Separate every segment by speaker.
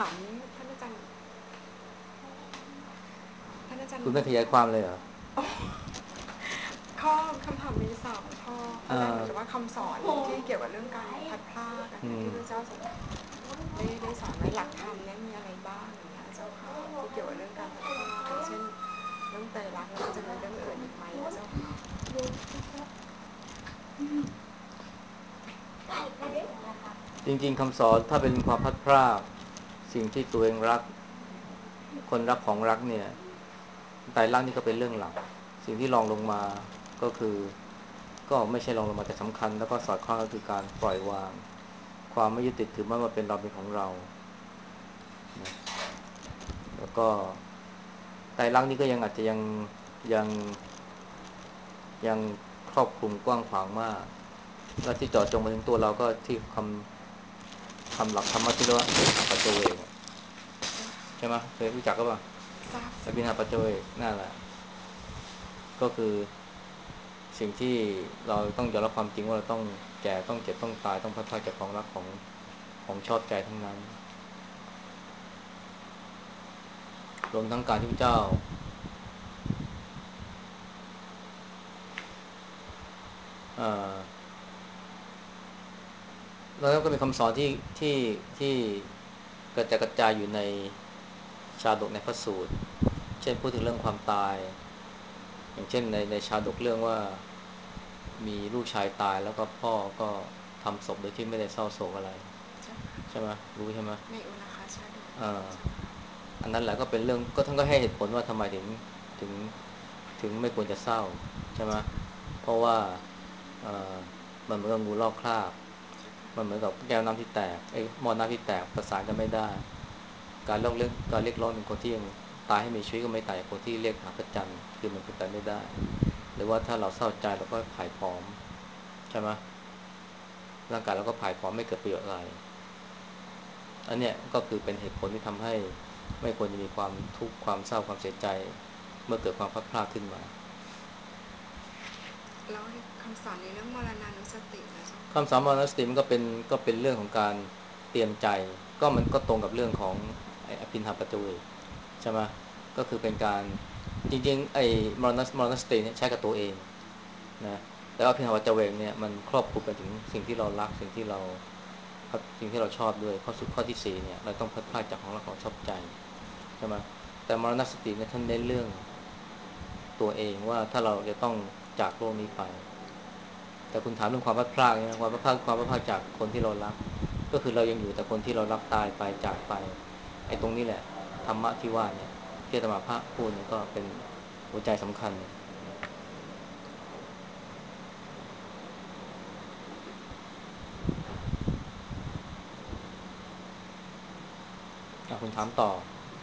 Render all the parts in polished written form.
Speaker 1: ามท่านอาจารย์
Speaker 2: คุณไม่ขยายความเลยเหรอ
Speaker 1: ข้อคำถามมี3 ข้อข้อแรกเหมือนกับว่าคำสอนที่เกี่ยวกับเรื่องการพัดพรากกันนะที่พระเจ้าทรงได้สอนไว้หลักธรรมเนี่ยมีอะไรบ้างอย่างเงี้ยเจ้าค่ะที่เกี่ยวกับเรื่องการพัดพรากอย่างเช่นเรื่องไตรลักษณ์แล้วมันจะมีเรื่องอื่นอีกไหมเจ้าค่ะ
Speaker 2: จริงๆคำสอนถ้าเป็นความพัดพรากสิ่งที่ตัวเองรักคนรักของรักเนี่ยไตรลักษณ์นี่ก็เป็นเรื่องหลักสิ่งที่รองลงมาก็คือก็ไม่ใช่รองลงมาแต่สำคัญแล้วก็สอดคล้องก็คือการปล่อยวางความไม่ยึดติดถือมั่นว่าเป็นเราเป็นของเรานะแล้วก็ไตรลักษณ์นี่ก็ยังอาจจะยังยังครอบคลุมกว้างขวางมากและที่เจาะจงมาถึงตัวเราก็ที่คำหลักธรรมะที่เรียกว่าเอหัปัจจเวกใช่ไหมเคยรู้จักก็ปล่ะ
Speaker 1: ทราบ
Speaker 2: อภินหาปัจจเวกนั่นแหละก็คือสิ่งที่เราต้องยอมรับความจริงว่าเราต้องแก่ต้องเจ็บต้องตายต้องพัดพรากจากของรักของชอบใจทั้งนั้นรวมทั้งการที่พระเจ้าเอ่อแล้วก็เป็นคำสอนที่ที่กระจายอยู่ในชาดกในพระสูตรเช่นพูดถึงเรื่องความตายอย่างเช่นในชาดกเรื่องว่ามีลูกชายตายแล้วก็พ่อก็ทำศพโดยที่ไม่ได้เศร้าโศกอะไร
Speaker 1: เจ้าค่ะ
Speaker 2: ใช่ไหมรู้ใช่ไหม
Speaker 1: ในอุณคาชาดก
Speaker 2: อ่า
Speaker 1: เจ้าค่ะ
Speaker 2: อันนั้นแหละก็เป็นเรื่องก็ท่านก็ให้เหตุผลว่าทำไมถึงถึงไม่ควรจะเศร้าใช่ไหม
Speaker 1: เจ้าค่ะ
Speaker 2: เพราะว่าเอ่อมันเหมือนกับงูลอกคราบ
Speaker 1: เจ้าค่ะ
Speaker 2: มันเหมือนกับแก้วน้ำที่แตกไอ้หม้อน้ำที่แตกประสานกันไม่ได้การเรียกร้องหนึ่งคนที่ยังตายให้มีชีวิตก็ไม่ตายคนที่เรียกหาพระจันทร์คือมันเป็นไปไม่ได้หรือว่าถ้าเราเศร้าใจเราก็ผายผอมใช่ไหมร่างกายเราก็ผายผอมไม่เกิดประโยชน์อะไร อันเนี้ยก็คือเป็นเหตุผลที่ทำให้ไม่ควรจะมีความทุกข์ความเศร้าความเสียใจเมื่อเกิดความพลัดพรากขึ้นมา
Speaker 1: แล้วคำสอนในเรื่องมรณานุสตินะเจ้าค่ะ
Speaker 2: คำสามรณสติมันก็เป็นเรื่องของการเตรียมใจก็มันก็ตรงกับเรื่องของไอ้อภินหาปัจจเวกใช่ไหมก็คือเป็นการจริงๆไอ้มรณสติเนี่ยใช้กับตัวเองนะแต่ว่าอภินหาปัจจเวกเนี่ยมันครอบคลุมไปถึงสิ่งที่เรารักสิ่งที่เราชอบด้วยข้อที่สี่เนี่ยเราต้องพัดพลาดจากของรักของชอบใจใช่ไหมแต่มรณสติเนี่ยท่านเน้นเรื่องตัวเองว่าถ้าเราจะต้องจากโลกนี้ไปแต่คุณถามเรื่องความพัดพลาดเนี่ยความพัดพลาดจากคนที่เรารักก็คือเรายังอยู่แต่คนที่เรารักตายไปจากไปไอ้ตรงนี้แหละธรรมะที่ว่าเนี่ยที่อาตมาภาคพูดเนี่ยก็เป็นหัวใจสำคัญคุณถามต่อ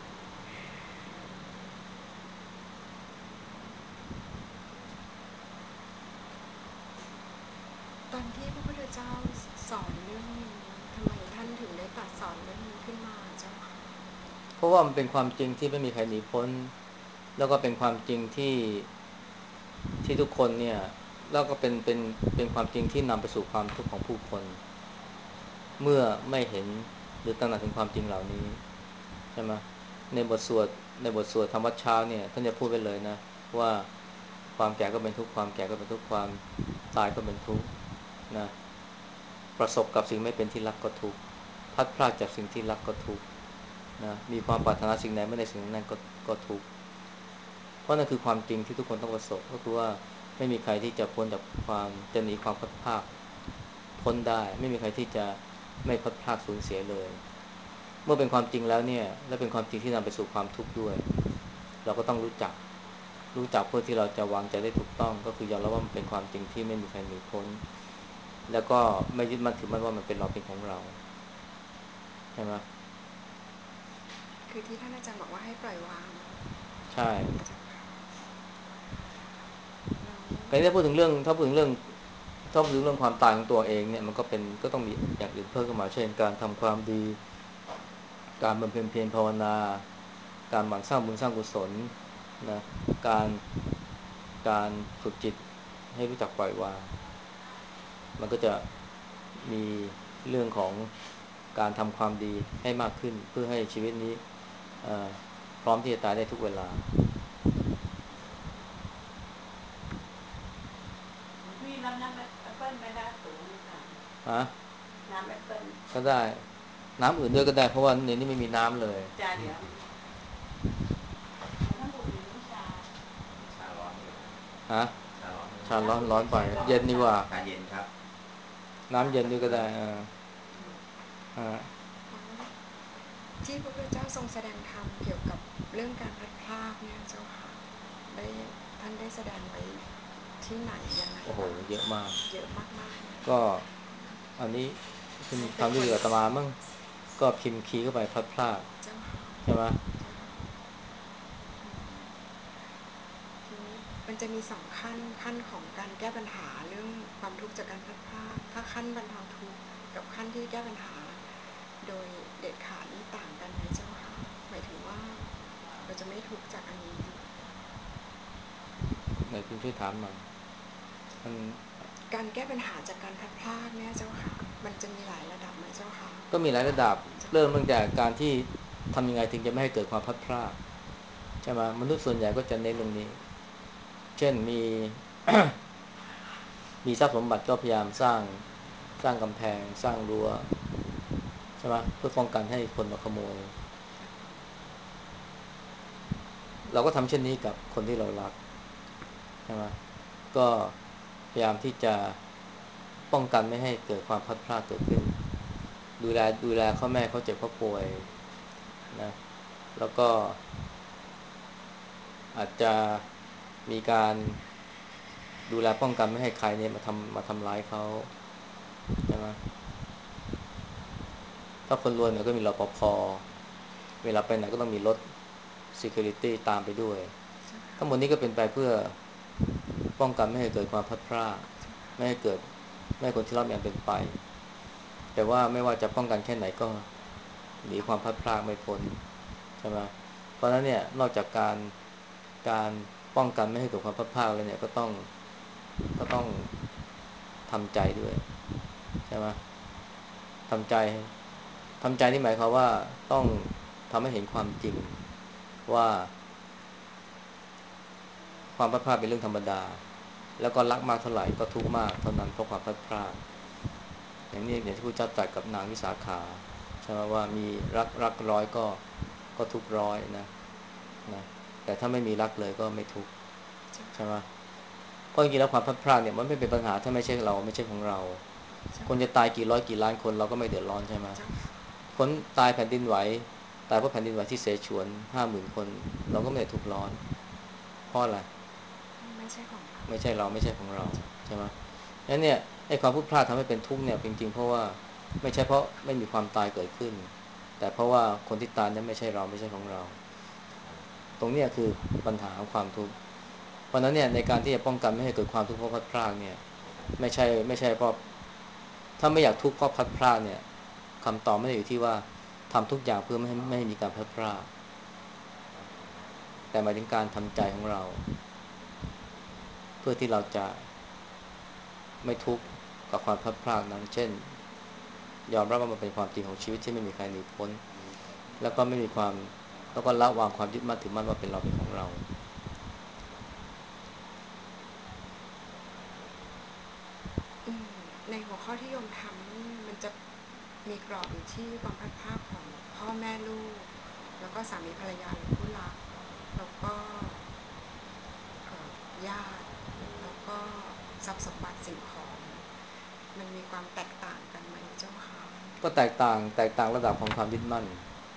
Speaker 1: ตอนที่พระพุทธเจ้าสอนเรื่องนี้ทำไมท่านถึงได้ตรัสสอนเรื่องนี้ขึ้นมาเจ้าค่ะ
Speaker 2: เพราะว่ามันเป็นความจริงที่ไม่มีใครหนีพ้นแล้วก็เป็นความจริงที่ทุกคนเนี่ยแล้วก็เป็นความจริงที่นำไปสู่ความทุกข์ของผู้คนเมื่อไม่เห็นหรือตระหนักถึงความจริงเหล่านี้ใช่ไหมในบทสวดในบทสวดธรรมวัดเช้าเนี่ยท่านจะพูดไปเลยนะว่าความแก่ก็เป็นทุกข์ความแก่ก็เป็นทุกข์ความตายก็เป็นทุกข์นะประสบกับสิ่งไม่เป็นที่รักก็ทุกข์พัดพลาดจากสิ่งที่รักก็ทุกข์นะมีความปรารถนาสิ่งใดไม่ได้สิ่งนั้นก็ทุกข์ เพราะนั่นคือความจริงที่ทุกคนต้องประสบก็คือว่าไม่มีใครที่จะพ้นจากความจะหนีความพัดพรากพ้นได้ไม่มีใครที่จะไม่พัดพรากสูญเสียเลยเมื่อเป็นความจริงแล้วเนี่ยและเป็นความจริงที่นำไปสู่ความทุกข์ด้วยเราก็ต้องรู้จักเพื่อที่เราจะวางใจได้ถูกต้องก็คือยอมรับว่ามันเป็นความจริงที่ไม่มีใครหนีพ้นแล้วก็ไม่ยึดมั่นถือมั่นว่ามันเป็นเราเป็นของเราใช่ไหม
Speaker 1: คือที่ท่านอาจารย์บอกว่าให้ปล่อยวาง
Speaker 2: ใช่
Speaker 1: เจ้าค่ะแล้ว
Speaker 2: การที่ถ้าพูดถึงเรื่องความตายของตัวเองเนี่ยมันก็ต้องมีอย่างอื่นเพิ่มเข้ามาเช่นการทำความดี การบำเพ็ญเพียรภาวนาการหมั่นสร้างบุญสร้างกุศลนะการการฝึกจิตให้รู้จักปล่อยวางมันก็จะมีเรื่องของการทำความดีให้มากขึ้นเพื่อให้ชีวิตนี้พร้อมที่จะตายได้ทุกเวลา
Speaker 3: พี่รับน้ำแอปเปิ้ลไม่ได้สูงค่ะ
Speaker 2: ฮะ
Speaker 3: น้ำแอปเปิ้ล
Speaker 2: ก็ได้น้ำอื่นด้วยก็ได้เพราะว่าในนี้ไม่มีน้ำเลย
Speaker 3: จ้าเดี๋ยวถ้าบุหรี่น้ำชา
Speaker 4: ร้อนอยู่
Speaker 2: ฮะ
Speaker 4: ชาร้อนอยู่
Speaker 2: ชาร้อนร้อนไปเย็นดีกว่า
Speaker 4: ชาเย็นครับ
Speaker 2: น้ำเย็นด้วยก็ได้
Speaker 1: ที่พระพุทธเจ้าทรงแสดงธรรมเกี่ยวกับเรื่องการพลัดพรากเนี่ยเจ้าค่ะได้ท่านได้แสดงไว้ที่ไหนยังไง
Speaker 2: โอ้โหเยอะมาก
Speaker 1: เยอะมาก
Speaker 2: ก็อันนี้คุณทำด้วยกับอาตมามั่งก็พิมพ์คีย์เข้าไปพลัดพราก
Speaker 1: เจ้าค่ะ
Speaker 2: ใช่ไหม
Speaker 1: ทีนี้มันจะมีขั้นของการแก้ปัญหาเรื่องความทุกข์จากการพลัดพรากถ้าขั้นบรรเทาทุกข์กับขั้นที่แก้ปัญหาโดยเด็ดขาดนี่ต่างกันไหมเจ้าค่ะหมายถึงว่าเราจะไม่ทุกข์จากอันนี้
Speaker 2: ไหนคุณช่วยถามหน่อยมัน
Speaker 1: การแก้ปัญหาจากการพลัดพรากเนี่ยเจ้าค่ะมันจะมีหลายระดับไหมเจ้าค่ะ
Speaker 2: ก็มีหลายระดับเริ่มตั้งแต่การที่ทำยังไงถึงจะไม่ให้เกิดความพลัดพรากใช่ไหมมนุษย์ส่วนใหญ่ก็จะเน้นเรื่องนี้เช่นมี มีทรัพย์สมบัติก็พยายามสร้างกำแพงสร้างรั้วใช่ไหมเพื่อป้องกันให้คนมาขโมยเราก็ทำเช่นนี้กับคนที่เรารักใช่ไหมก็พยายามที่จะป้องกันไม่ให้เกิดความพลัดพรากเกิดขึ้นดูแลพ่อแม่เขาเจ็บเขาป่วยนะแล้วก็อาจจะมีการดูแลป้องกันไม่ให้ใครเนี่ยมาทำร้ายเขาใช่ไหมถ้าคนรวยเนี่ยก็มีรปภเวลาไปไหนก็ต้องมีรถ security ตามไปด้วยทั้งหมดนี้ก็เป็นไปเพื่อป้องกันไม่ให้เกิดความพลัดพรากไม่ให้เกิดไม่ให้คนที่รักอย่างเป็นไปแต่ว่าไม่ว่าจะป้องกันแค่ไหนก็หนีความพลัดพรากไม่พ้นใช่ไหมเพราะฉะนั้นเนี่ยนอกจากการป้องกันไม่ให้เกิดความพลัดพรากแล้วเนี่ยก็ต้องทำใจด้วยใช่ไหมทำใจทำใจนี่หมายความว่าต้องทำให้เห็นความจริงว่าความพลัดพรากเป็นเรื่องธรรมดาแล้วก็รักมากเท่าไหร่ก็ทุกข์มากเท่านั้นเพราะความพลัดพรากอย่างที่พระเจ้าตรัสกับนางวิสาขาใช่ไหมว่ามีรักร้อยก็ทุกข์ร้อยนะแต่ถ้าไม่มีรักเลยก็ไม่ทุกข์ใช่ไหมเพราะจริงๆแล้วความพลัดพรากเนี่ยมันไม่เป็นปัญหาถ้าไม่ใช่เราไม่ใช่ของเราคนจะตายกี่ร้อยกี่ล้านคนเราก็ไม่เดือดร้อนใช่ไหมคนตายแผ่นดินไหวตายเพราะแผ่นดินไหวที่เสฉวน50,000 คนเราก็ไม่ได้ทุกข์ร้อนเพราะอะไร
Speaker 1: ไม่ใช่ของเรา
Speaker 2: ไม่ใช่เราไม่ใช่ของเราใช่ไหมงั้นเนี่ยไอ้ความพลุดพลาดทำให้เป็นทุกข์เนี่ยจริงๆเพราะว่าไม่ใช่เพราะไม่มีความตายเกิดขึ้นแต่เพราะว่าคนที่ตายนั้นไม่ใช่เราไม่ใช่ของเราตรงนี้คือปัญหาของความทุกข์เพราะนั้นเนี่ยในการที่จะป้องกันไม่ให้เกิดความทุกข์เพราะพลัดพรากเนี่ยไม่ใช่เพราะถ้าไม่อยากทุกข์เพราะพลัดพรากเนี่ยคำตอบไม่ได้อยู่ที่ว่าทำทุกอย่างเพื่อไม่ให้มีการพลัดพรากแต่หมายถึงการทำใจของเราเพื่อที่เราจะไม่ทุกข์กับความพลัดพรากนั้นเช่นยอมรับว่ามันเป็นความจริงของชีวิตที่ไม่มีใครหนีพ้นแล้วก็ไม่มีความแล้วก็ละวางความยึดมั่นถือมั่นว่าเป็นเราเป็นของเรา
Speaker 1: ในหัวข้อที่โยมทำนี่มันจะมีกรอบอยู่ที่ความพลัดพรากของพ่อแม่ลูกแล้วก็สามีภรรยาหรือคู่รักแล้วก็ญาติแล้วก็ทรัพย์สมบัติสิ่งของมันมีความแตกต่างกันไหมเจ้าคะ
Speaker 2: ก็แตกต่างระดับของความยึดมั่น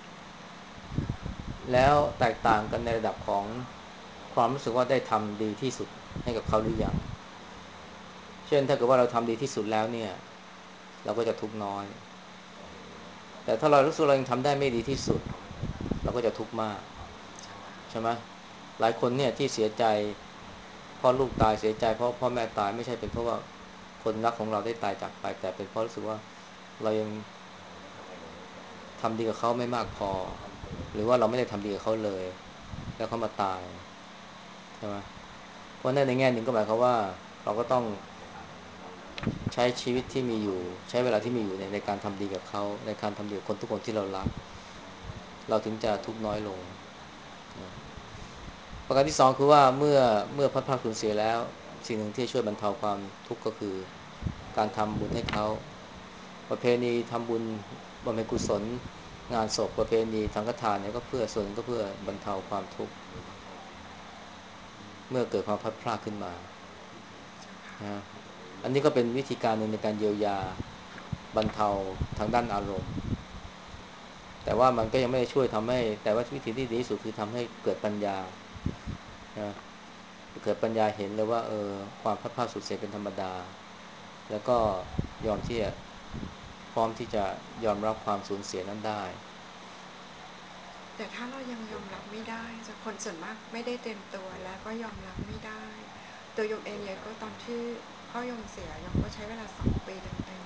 Speaker 2: แล้วแตกต่างกันในระดับของความรู้สึกว่าได้ทำดีที่สุดให้กับเขาหรือยังเช่นถ้าเกิดว่าเราทำดีที่สุดแล้วเนี่ยเราก็จะทุกข์น้อยแต่ถ้าเรารู้สึกเรายังทำได้ไม่ดีที่สุดเราก็จะทุกข์มากใช่ไหมหลายคนเนี่ยที่เสียใจเพราะลูกตายเสียใจเพราะพ่อแม่ตายไม่ใช่เป็นเพราะว่าคนรักของเราได้ตายจากไปแต่เป็นเพราะรู้สึกว่าเรายังทำดีกับเขาไม่มากพอหรือว่าเราไม่ได้ทำดีกับเขาเลยแล้วเขามาตายใช่ไหมเพราะในแง่หนึ่งก็หมายความว่าเราก็ต้องใช้ชีวิตที่มีอยู่ใช้เวลาที่มีอยู่ในการทำดีกับเขาในการทำดีกับคนทุกคนที่เรารักเราถึงจะทุกข์น้อยลงนะประการที่สองคือว่าเมื่อพัดพรากสูญเสียแล้วสิ่งหนึ่งที่ช่วยบรรเทาความทุกข์ก็คือการทำบุญให้เขาประเพณีทำบุญบำเพ็ญกุศลงานศพประเพณีสังฆทานเนี่ยก็เพื่อส่วนก็เพื่อบรรเทาความทุกข์เมื่อเกิดความพัดพรากขึ้นมานะอันนี้ก็เป็นวิธีการหนึ่งในการเยียวยาบรรเทาทางด้านอารมณ์แต่ว่ามันก็ยังไม่ได้ช่วยทำให้แต่ว่าวิธีที่ดีที่สุดคือทำให้เกิดปัญญานะเกิดปัญญาเห็นเลยว่าความพัดพรากสูญเสียเป็นธรรมดาแล้วก็ยอมที่จะพร้อมที่จะยอมรับความสูญเสียนั้นได้
Speaker 1: แต่ถ้าเรายังยอมรับไม่ได้จะคนส่วนมากไม่ได้เต็มตัวแล้วก็ยอมรับไม่ได้ตัวโยมเองเลยก็ตอนที่พ่อโยมเสียโยมก็ใช้เวลา2 ปีเต็ม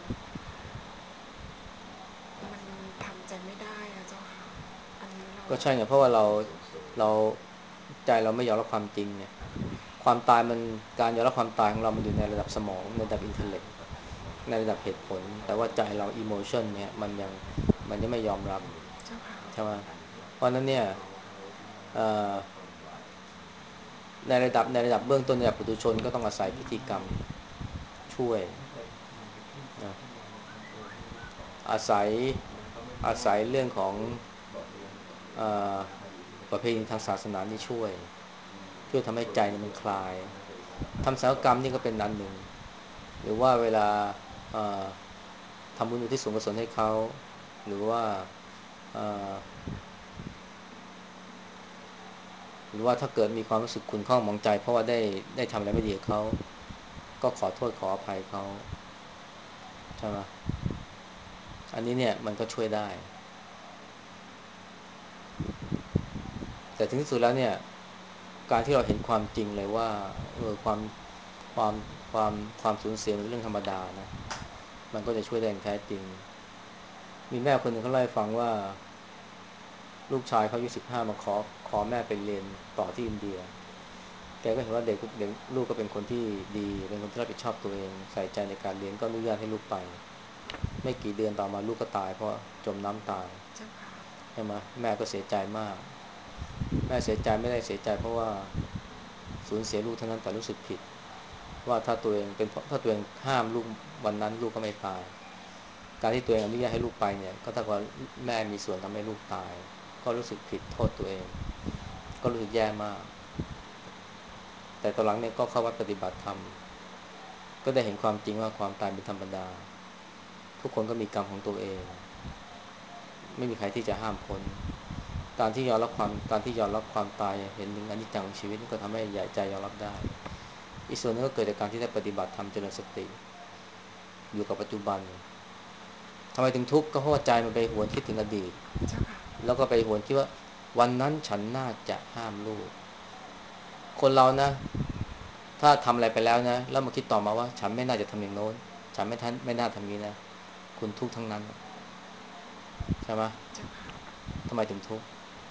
Speaker 1: ๆมันทำใจไม่ได้อะเจ้าค่ะอันนี้เรา
Speaker 2: ก็ใช่ไงเพราะว่าเราใจเราไม่ยอมรับความจริงเนี่ยความตายมันการยอมรับความตายของเรามันอยู่ในระดับสมองในระดับอินเทลเล็กในระดับเหตุผลแต่ว่าใจเราอิโมชันเนี่ยมันยังไม่ยอมรับ
Speaker 1: เจ้าค่ะ
Speaker 2: ใช่ไหมเพราะนั้นเนี่ยเอ่อในระดับเบื้องต้นในระดับปุถุชนก็ต้องอาศัยพิธีกรรมช่วยนะอาศัยอาศัยเรื่องของเอ่อประเพณีทางศาสนานี่ช่วยทำให้ใจเนี่ยมันคลายทำศัลยกรรมนี่ก็เป็นอันหนึ่งหรือว่าเวลาเอ่อทำบุญอุทิศส่วนกุศลให้เขาหรือว่าเอ่อ หรือว่าถ้าเกิดมีความรู้สึกขุ่นข้องหมองใจเพราะว่าได้ทำอะไรไม่ดีกับเขาก็ขอโทษขออภัยเขาใช่ไหมอันนี้เนี่ยมันก็ช่วยได้แต่ถึงที่สุดแล้วเนี่ยการที่เราเห็นความจริงเลยว่าความความความสูญเสียเป็นเรื่องธรรมดานะมันก็จะช่วยได้อย่างแท้จริงมีแม่คนหนึ่งเขาเล่าให้ฟังว่าลูกชายเขาอายุ15มาขอแม่ไปเรียนต่อที่อินเดีย แกก็เห็นว่าเด็กลูกก็เป็นคนที่ดีเป็นคนที่รับผิดชอบตัวเองใส่ใจในการเรียนก็อนุญาตให้ลูกไปไม่กี่เดือนต่อมาลูกก็ตายเพราะจมน้ำตาย
Speaker 1: เจ้าค่ะ
Speaker 2: ใช่ไหมแม่ก็เสียใจมากแม่เสียใจไม่ได้เสียใจเพราะว่าสูญเสียลูกเท่านั้นแต่รู้สึกผิดว่าถ้าตัวเองห้ามลูกวันนั้นลูกก็ไม่ตายการที่ตัวเองอนุญาตให้ลูกไปเนี่ยก็เท่ากับแม่มีส่วนทำให้ลูกตายก็รู้สึกผิดโทษตัวเองก็รู้สึกแย่มาก แต่ตอนหลังเนี่ยก็เข้าวัดปฏิบัติธรรมก็ได้เห็นความจริงว่าความตายเป็นธรรมดาทุกคนก็มีกรรมของตัวเองไม่มีใครที่จะห้ามพ้นการที่ยอมรับความตายเห็นถึงอนิจจังของชีวิตก็ทำให้ใหญ่ใจยอมรับได้อีกส่วนนึงก็เกิดจากการที่ได้ปฏิบัติธรรมเจริญสติอยู่กับปัจจุบันทำไมถึงทุกข์ก็เพราะว่าใจมันไปหวนคิดถึงอดีต
Speaker 1: เจ้าค่ะ
Speaker 2: แล้วก็ไปหวนคิดว่าวันนั้นฉันน่าจะห้ามลูกคนเรานะ ถ้าทำอะไรไปแล้วนะแล้วมาคิดต่อมาว่าฉันไม่น่าจะทำอย่างโน้นฉันไม่น่าทำงี้นะคุณทุกข์ทั้งนั้นใช่ไหม
Speaker 1: เจ้าค่ะ
Speaker 2: ทำไมถึงทุกข์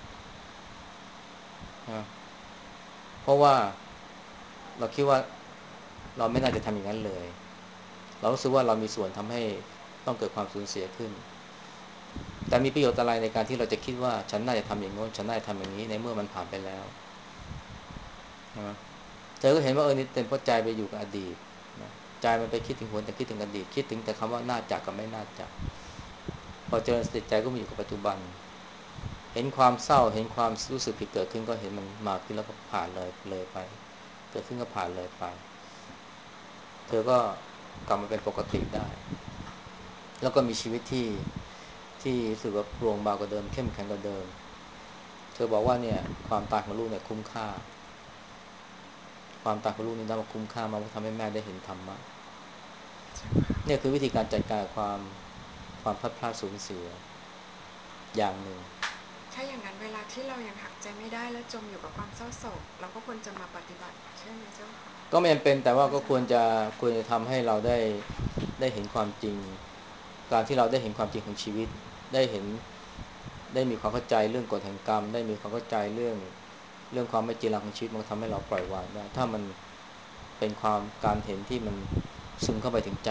Speaker 2: นะเพราะว่าเราคิดว่าเราไม่น่าจะทำอย่างนั้นเลยเรารู้สึกว่าเรามีส่วนทำให้ต้องเกิดความสูญเสียขึ้นแต่มีประโยชน์อะไรในการที่เราจะคิดว่าฉันน่าจะทำอย่างโน้นฉันน่าจะทำอย่างนี้ในเมื่อมันผ่านไปแล้วใช่ไหมเธอก็เห็นว่านี่เป็นเพราะใจไปอยู่กับอดีตนะใจมันไปคิดถึงหวนแต่คิดถึงอดีตคิดถึงแต่คำว่าน่าจะกับไม่น่าจะพอเจริญสติใจก็มาอยู่กับปัจจุบันเห็นความเศร้าเห็นความรู้สึกผิดเกิดขึ้นก็เห็นมันมาขึ้นแล้วก็ผ่านเลยไปเกิดขึ้นก็ผ่านเลยไปเธอก็กลับมาเป็นปกติได้แล้วก็มีชีวิตที่รู้สึกว่าโปร่งเบากว่าเดิมเข้มแข็งกว่าเดิมเธอบอกว่าเนี่ยความตายของลูกเนี่ยคุ้มค่าความตายของลูกนี่นับว่าคุ้มค่ามากเพราะทำให้แม่ได้เห็นธรรมะ
Speaker 1: เจ้าค่ะ
Speaker 2: เนี่ยคือวิธีการจัดการกับความพลัดพรากสูญเสียอย่างหนึ่ง
Speaker 1: ถ้าอย่างนั้นเวลาที่เรายังหักใจไม่ได้และจมอยู่กับความเศร้าโศกเราก็ควรจะมาปฏิบัติใช่ไหมเจ้าค่ะ
Speaker 2: ก็ไม่จำเป็นแต่ว่า
Speaker 1: พระอาจารย์
Speaker 2: ก็ควรจะทำให้เราได้เห็นความจริงการที่เราได้เห็นความจริงของชีวิตได้เห็นได้มีความเข้าใจเรื่องกฎแห่งกรรมได้มีความเข้าใจเรื่องความไม่จีรังของชีวิตมันทำให้เราปล่อยวางได้ถ้ามันเป็นความการเห็นที่มันซึมเข้าไปถึงใจ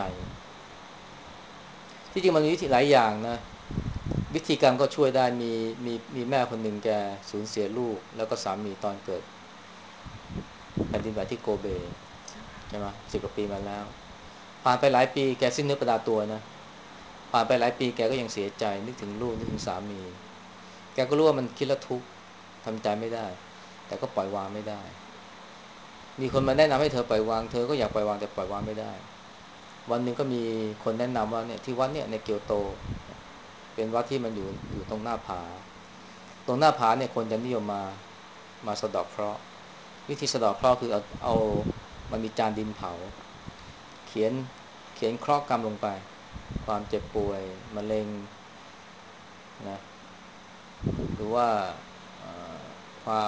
Speaker 2: ที่จริงมันมีวิธีหลายอย่างนะวิธีการก็ช่วยได้มีแม่คนหนึ่งแกสูญเสียลูกแล้วก็สามีตอนเกิดแผ่นดินไหวที่โกเบใช่ไหม10 กว่าปีมาแล้วผ่านไปหลายปีแกสิ้นเนื้อประดาตัวนะผ่านไปหลายปีแกก็ยังเสียใจนึกถึงลูกนึกถึงสามีแกก็รู้ว่ามันคิดแล้วทุกข์ทำใจไม่ได้แต่ก็ปล่อยวางไม่ได้มีคนมาแนะนำให้เธอปล่อยวางเธอก็อยากปล่อยวางแต่ปล่อยวางไม่ได้วันหนึ่งก็มีคนแนะนำว่าเนี่ยที่วัดเนี่ยในเกียวโตเป็นวัดที่มันอยู่ตรงหน้าผาตรงหน้าผาเนี่ยคนจะนิยมมาสะเดาะเคราะห์วิธีสะเดาะเคราะห์คือเอามันมีจานดินเผาเขียนเขียนเคราะห์กรรมลงไปความเจ็บป่วยมะเร็งนะหรือว่าความ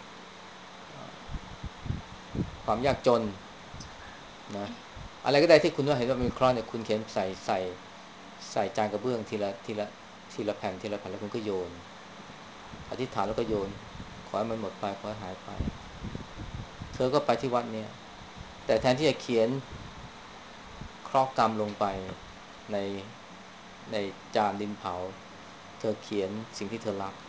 Speaker 2: ความยากจนนะอะไรก็ได้ที่คุณว่าเห็นว่ามีเคราะห์เนี่ยคุณเขียนใส่จานกระเบื้องทีละแผ่นทีละแผ่นแล้วคุณก็โยนอธิษฐานแล้วก็โยนขอให้มันหมดไปขอให้หายไปเธอก็ไปที่วัดเนี่ยแต่แทนที่จะเขียนเคราะห์กรรมลงไปในในจานดินเผาเธอเขียนสิ่งที่เธอรัก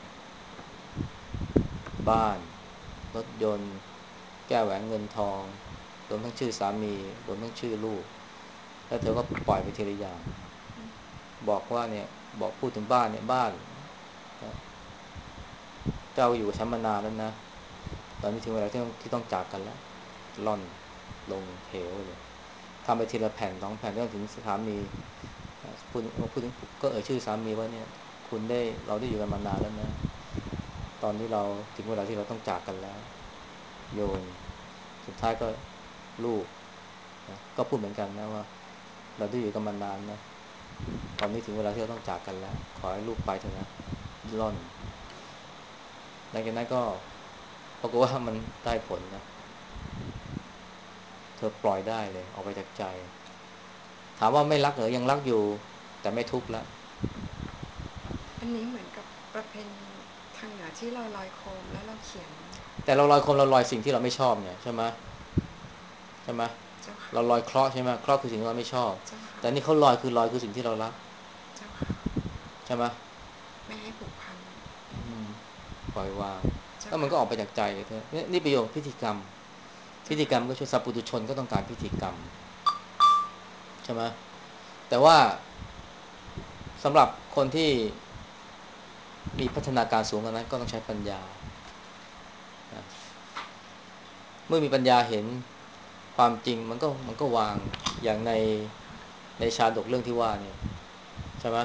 Speaker 2: บ้านรถยนต์แก้วแหวนเงินทองรวมทั้งชื่อสามีรวมทั้งชื่อลูกแล้วเธอก็ปล่อยไปทีละอย่างบอกว่าเนี่ยบอกพูดถึงบ้านเนี่ยบ้านเจ้าอยู่กับฉันมานานแล้วนะตอนนี้ถึงเวลาที่ต้องจากกันแล้วล่อนลงเหวเลยทำไปทีละแผ่น2 แผ่นจนถึงสามีพูดถึงก็ชื่อสามีว่าเนี่ยเราได้อยู่กันมานานแล้วนะตอนนี้เราถึงเวลาที่เราต้องจากกันแล้วโยนสุดท้ายก็ลูกนะก็พูดเหมือนกันนะว่าเราได้อยู่กันมานานนะตอนนี้ถึงเวลาที่เราต้องจากกันแล้วขอให้ลูกไปเถอะนะล่อนหลังจากนั้นก็ปรากฏว่ามันได้ผลนะเธอปล่อยได้เลยออกไปจากใจถามว่าไม่รักเหรอยังรักอยู่แต่ไม่ทุกข์แล้ว
Speaker 1: อันนี้เหมือนกับประเพณีทางเหนือที่เราลอยโคมแล้วเราเขียน
Speaker 2: แต่เราลอยคนเราลอยสิ่งที่เราไม่ชอบเนี่ยใช่ไหมใช่ไหม
Speaker 1: เจ้าค่ะ
Speaker 2: เราลอยเคราะห์ใช่ไหมเคราะห์คือสิ่งที่เราไม่ชอบ
Speaker 1: เจ้าค่ะ
Speaker 2: แต่นี่เขาลอยคือสิ่งที่เรารัก
Speaker 1: เจ้าค่ะ
Speaker 2: ใช่ไหม
Speaker 1: ไม่ให้ผูกพัน
Speaker 2: ปล่อยวาง
Speaker 1: เจ้า
Speaker 2: แล้วมันก็ออกไป
Speaker 1: ค่ะ
Speaker 2: จากใจเธอนี่ประโยชน์พิธีกรรมพิ
Speaker 1: เจ้าค่ะ
Speaker 2: ธีกรรมก็ช่วยสัพพุตุชนก็ต้องการพิธีกรรมใช่ไหมแต่ว่าสำหรับคนที่มีพัฒนาการสูงกว่านั้นก็ต้องใช้ปัญญาเมื่อมีปัญญาเห็นความจริงมันก็วางอย่างในชาดกเรื่องที่ว่าเนี่ยใช่ไหม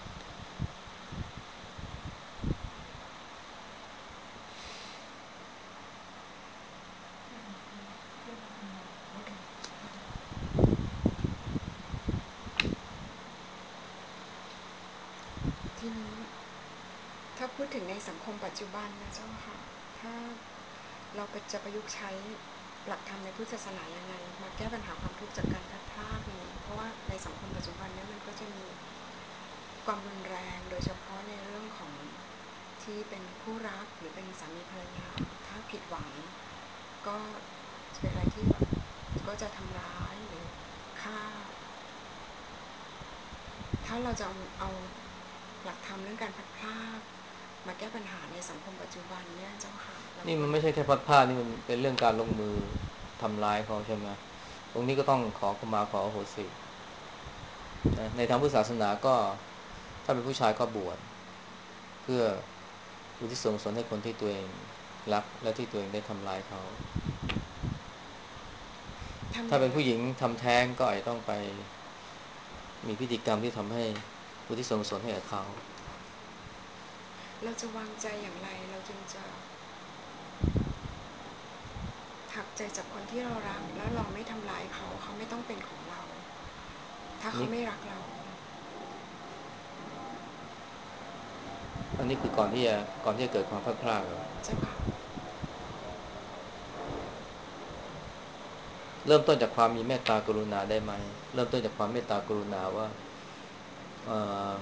Speaker 1: ทีนี้ถ้าพูดถึงในสังคมปัจจุบันนะเจ้าค่ะถ้าเราจะประยุกต์ใช้หลักธรรมในพุทธศาสนายังไงมาแก้ปัญหาความทุกข์จากการพลัดพรากนี้เพราะว่าในสังคมปัจจุบันนี้มันก็จะมีความรุนแรงโดยเฉพาะในเรื่องของที่เป็นคู่รักหรือเป็นสามีภรรยาถ้าผิดหวังก็จะเป็นอะไรที่แบบก็จะทำร้ายหรือฆ่าถ้าเราจะเอาหลักธรรมเรื่องการพลัดพรากมาแก้ปัญหาในสังคมปัจจุบันเนี่ยเจ้าค่ะเรา
Speaker 2: นี่
Speaker 1: ควร
Speaker 2: มันไม่ใช่แค่พัดผ้านี่มันเป็นเรื่องการลงมือทำร้ายเขาใช่ไหมตรงนี้ก็ต้องขอขมาขออโหสินะในทางพุทธศาสนาก็ถ้าเป็นผู้ชายก็บวชเพื่ออุทิศส่วนกุศลให้คนที่ตัวเองรักและที่ตัวเองได้ทำร้ายเขา
Speaker 1: ทำ
Speaker 2: ถ้า
Speaker 1: อย่างไร
Speaker 2: เป็นผู้หญิงทำแท้งก็อาจจะต้องไปมีพิธีกรรมที่ทำให้อุทิศส่วนกุศลให้กับเขา
Speaker 1: เราจะวางใจอย่างไรเราจึงจะถักใจจากคนที่เรารักแล้วเราไม่ทำร้ายเขาเขาไม่ต้องเป็นของเราถ้าเขา
Speaker 2: นี่
Speaker 1: ไม่รักเรา
Speaker 2: อันนี้คือก่อนที่จะเกิดความพลาดพลาดเหรอ
Speaker 1: เจ้าค่ะ
Speaker 2: เริ่มต้นจากความมีเมตตากรุณาได้ไหมเริ่มต้นจากความเมตตากรุณาว่าเอ่อ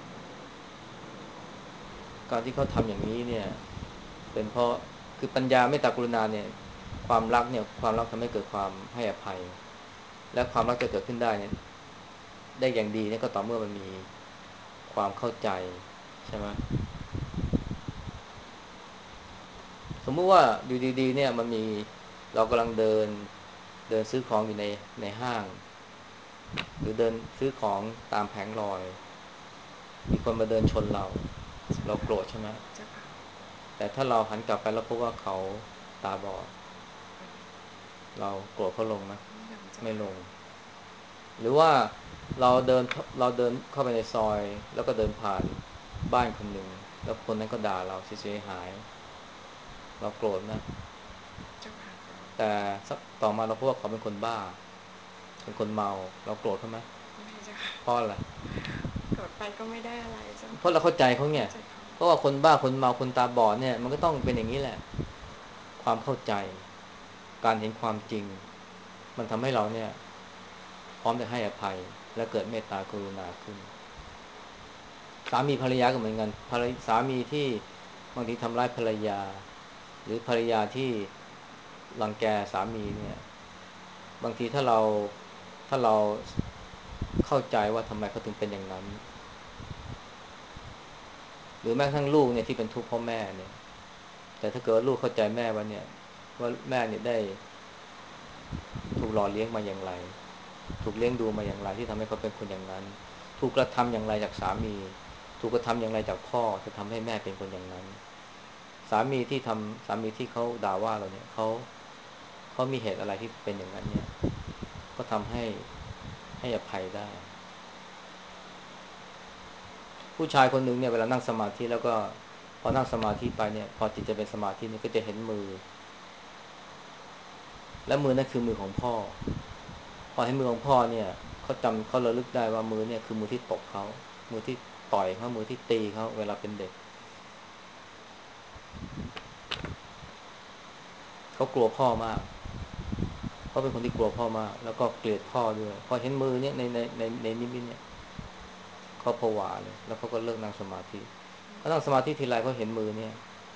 Speaker 2: การที่เขาทำอย่างนี้เนี่ยเป็นเพราะคือปัญญาเมตตากรุณาเนี่ยความรักทำให้เกิดความให้อภัยและความรักจะเกิดขึ้นได้เนี่ยได้อย่างดีเนี่ยก็ต่อเมื่อมันมีความเข้าใจใช่ไหมสมมุติว่าอยู่ดีๆเนี่ยมันมีเรากำลังเดินซื้อของอยู่ในห้างหรือเดินซื้อของตามแผงลอยมีคนมาเดินชนเราโกรธใช่ไหม
Speaker 1: เจ้าค่ะ
Speaker 2: แต่ถ้าเราหันกลับไปแล้วพบว่าเขาตาบอดเราโกรธเขาลงไหมไม่ลงหรือว่าเราเดินเราเดินเข้าไปในซอยแล้วก็เดินผ่านบ้านคนหนึ่งแล้วคนนั้นก็ด่าเราเสียหายเราโกรธไหม
Speaker 1: เจ้าค่ะ
Speaker 2: แต่สักต่อมาเราพบว่าเขาเป็นคนบ้าเป็นคนเมาเราโกรธเขาไหม
Speaker 1: ไม่เจ้าค่ะ
Speaker 2: เพราะอะไร
Speaker 1: กดไปก็ไม่ได้อะไรเจ้า
Speaker 2: เพราะ
Speaker 1: ค่ะ
Speaker 2: เราเข้าใจเขาไง
Speaker 1: เข้าใจเขา
Speaker 2: เพราะว่าคนบ้าคนเมาคนตาบอดเนี่ยมันก็ต้องเป็นอย่างนี้แหละความเข้าใจการเห็นความจริงมันทำให้เราเนี่ยพร้อมจะให้อภัยและเกิดเมตตากรุณาขึ้นสามีภรรยาก็เหมือนกันสามีที่บางทีทำร้ายภรรยาหรือภรรยาที่รังแกสามีเนี่ยบางทีถ้าเราเข้าใจว่าทำไมเขาถึงเป็นอย่างนั้นหรือแม้กระทั่งลูกเนี่ยที่เป็นทุกข์เพราะแม่เนี่ยแต่ถ้าเกิดลูกเข้าใจแม่ว่าเนี่ยว่าแม่เนี่ยได้ถูกหล่อเลี้ยงมาอย่างไรถูกเลี้ยงดูมาอย่างไรที่ทำให้เขาเป็นคนอย่างนั้นถูกกระทำอย่างไรจากสามีถูกกระทำอย่างไรจากพ่อจะทำให้แม่เป็นคนอย่างนั้นสามีที่เขาด่าว่าเราเนี่ยเขามีเหตุอะไรที่เป็นอย่างนั้นเนี่ยก็ทำให้อภัยได้ผู้ชายคนหนึ่งเนี่ยเวลานั่งสมาธิแล้วก็พอนั่งสมาธิไปเนี่ยพอจิตจะเป็นสมาธินี่ก็จะเห็นมือและมือนั่นคือมือของพ่อพอเห็นมือของพ่อเนี่ยเขาระลึกได้ว่ามือเนี่ยคือมือที่ตบเขามือที่ต่อยเขามือที่ตีเขาเวลาเป็นเด็กเขากลัวพ่อมากเขาเป็นคนที่กลัวพ่อมากแล้วก็เกลียดพ่อด้วยพอเห็นมือเนี่ยในนิมิตเนี่ยเขาผวาเลยแล้วเขาก็เลิกนั่งสมาธิเขานั่งสมาธิทีไรเขาเห็นมือเนี่ย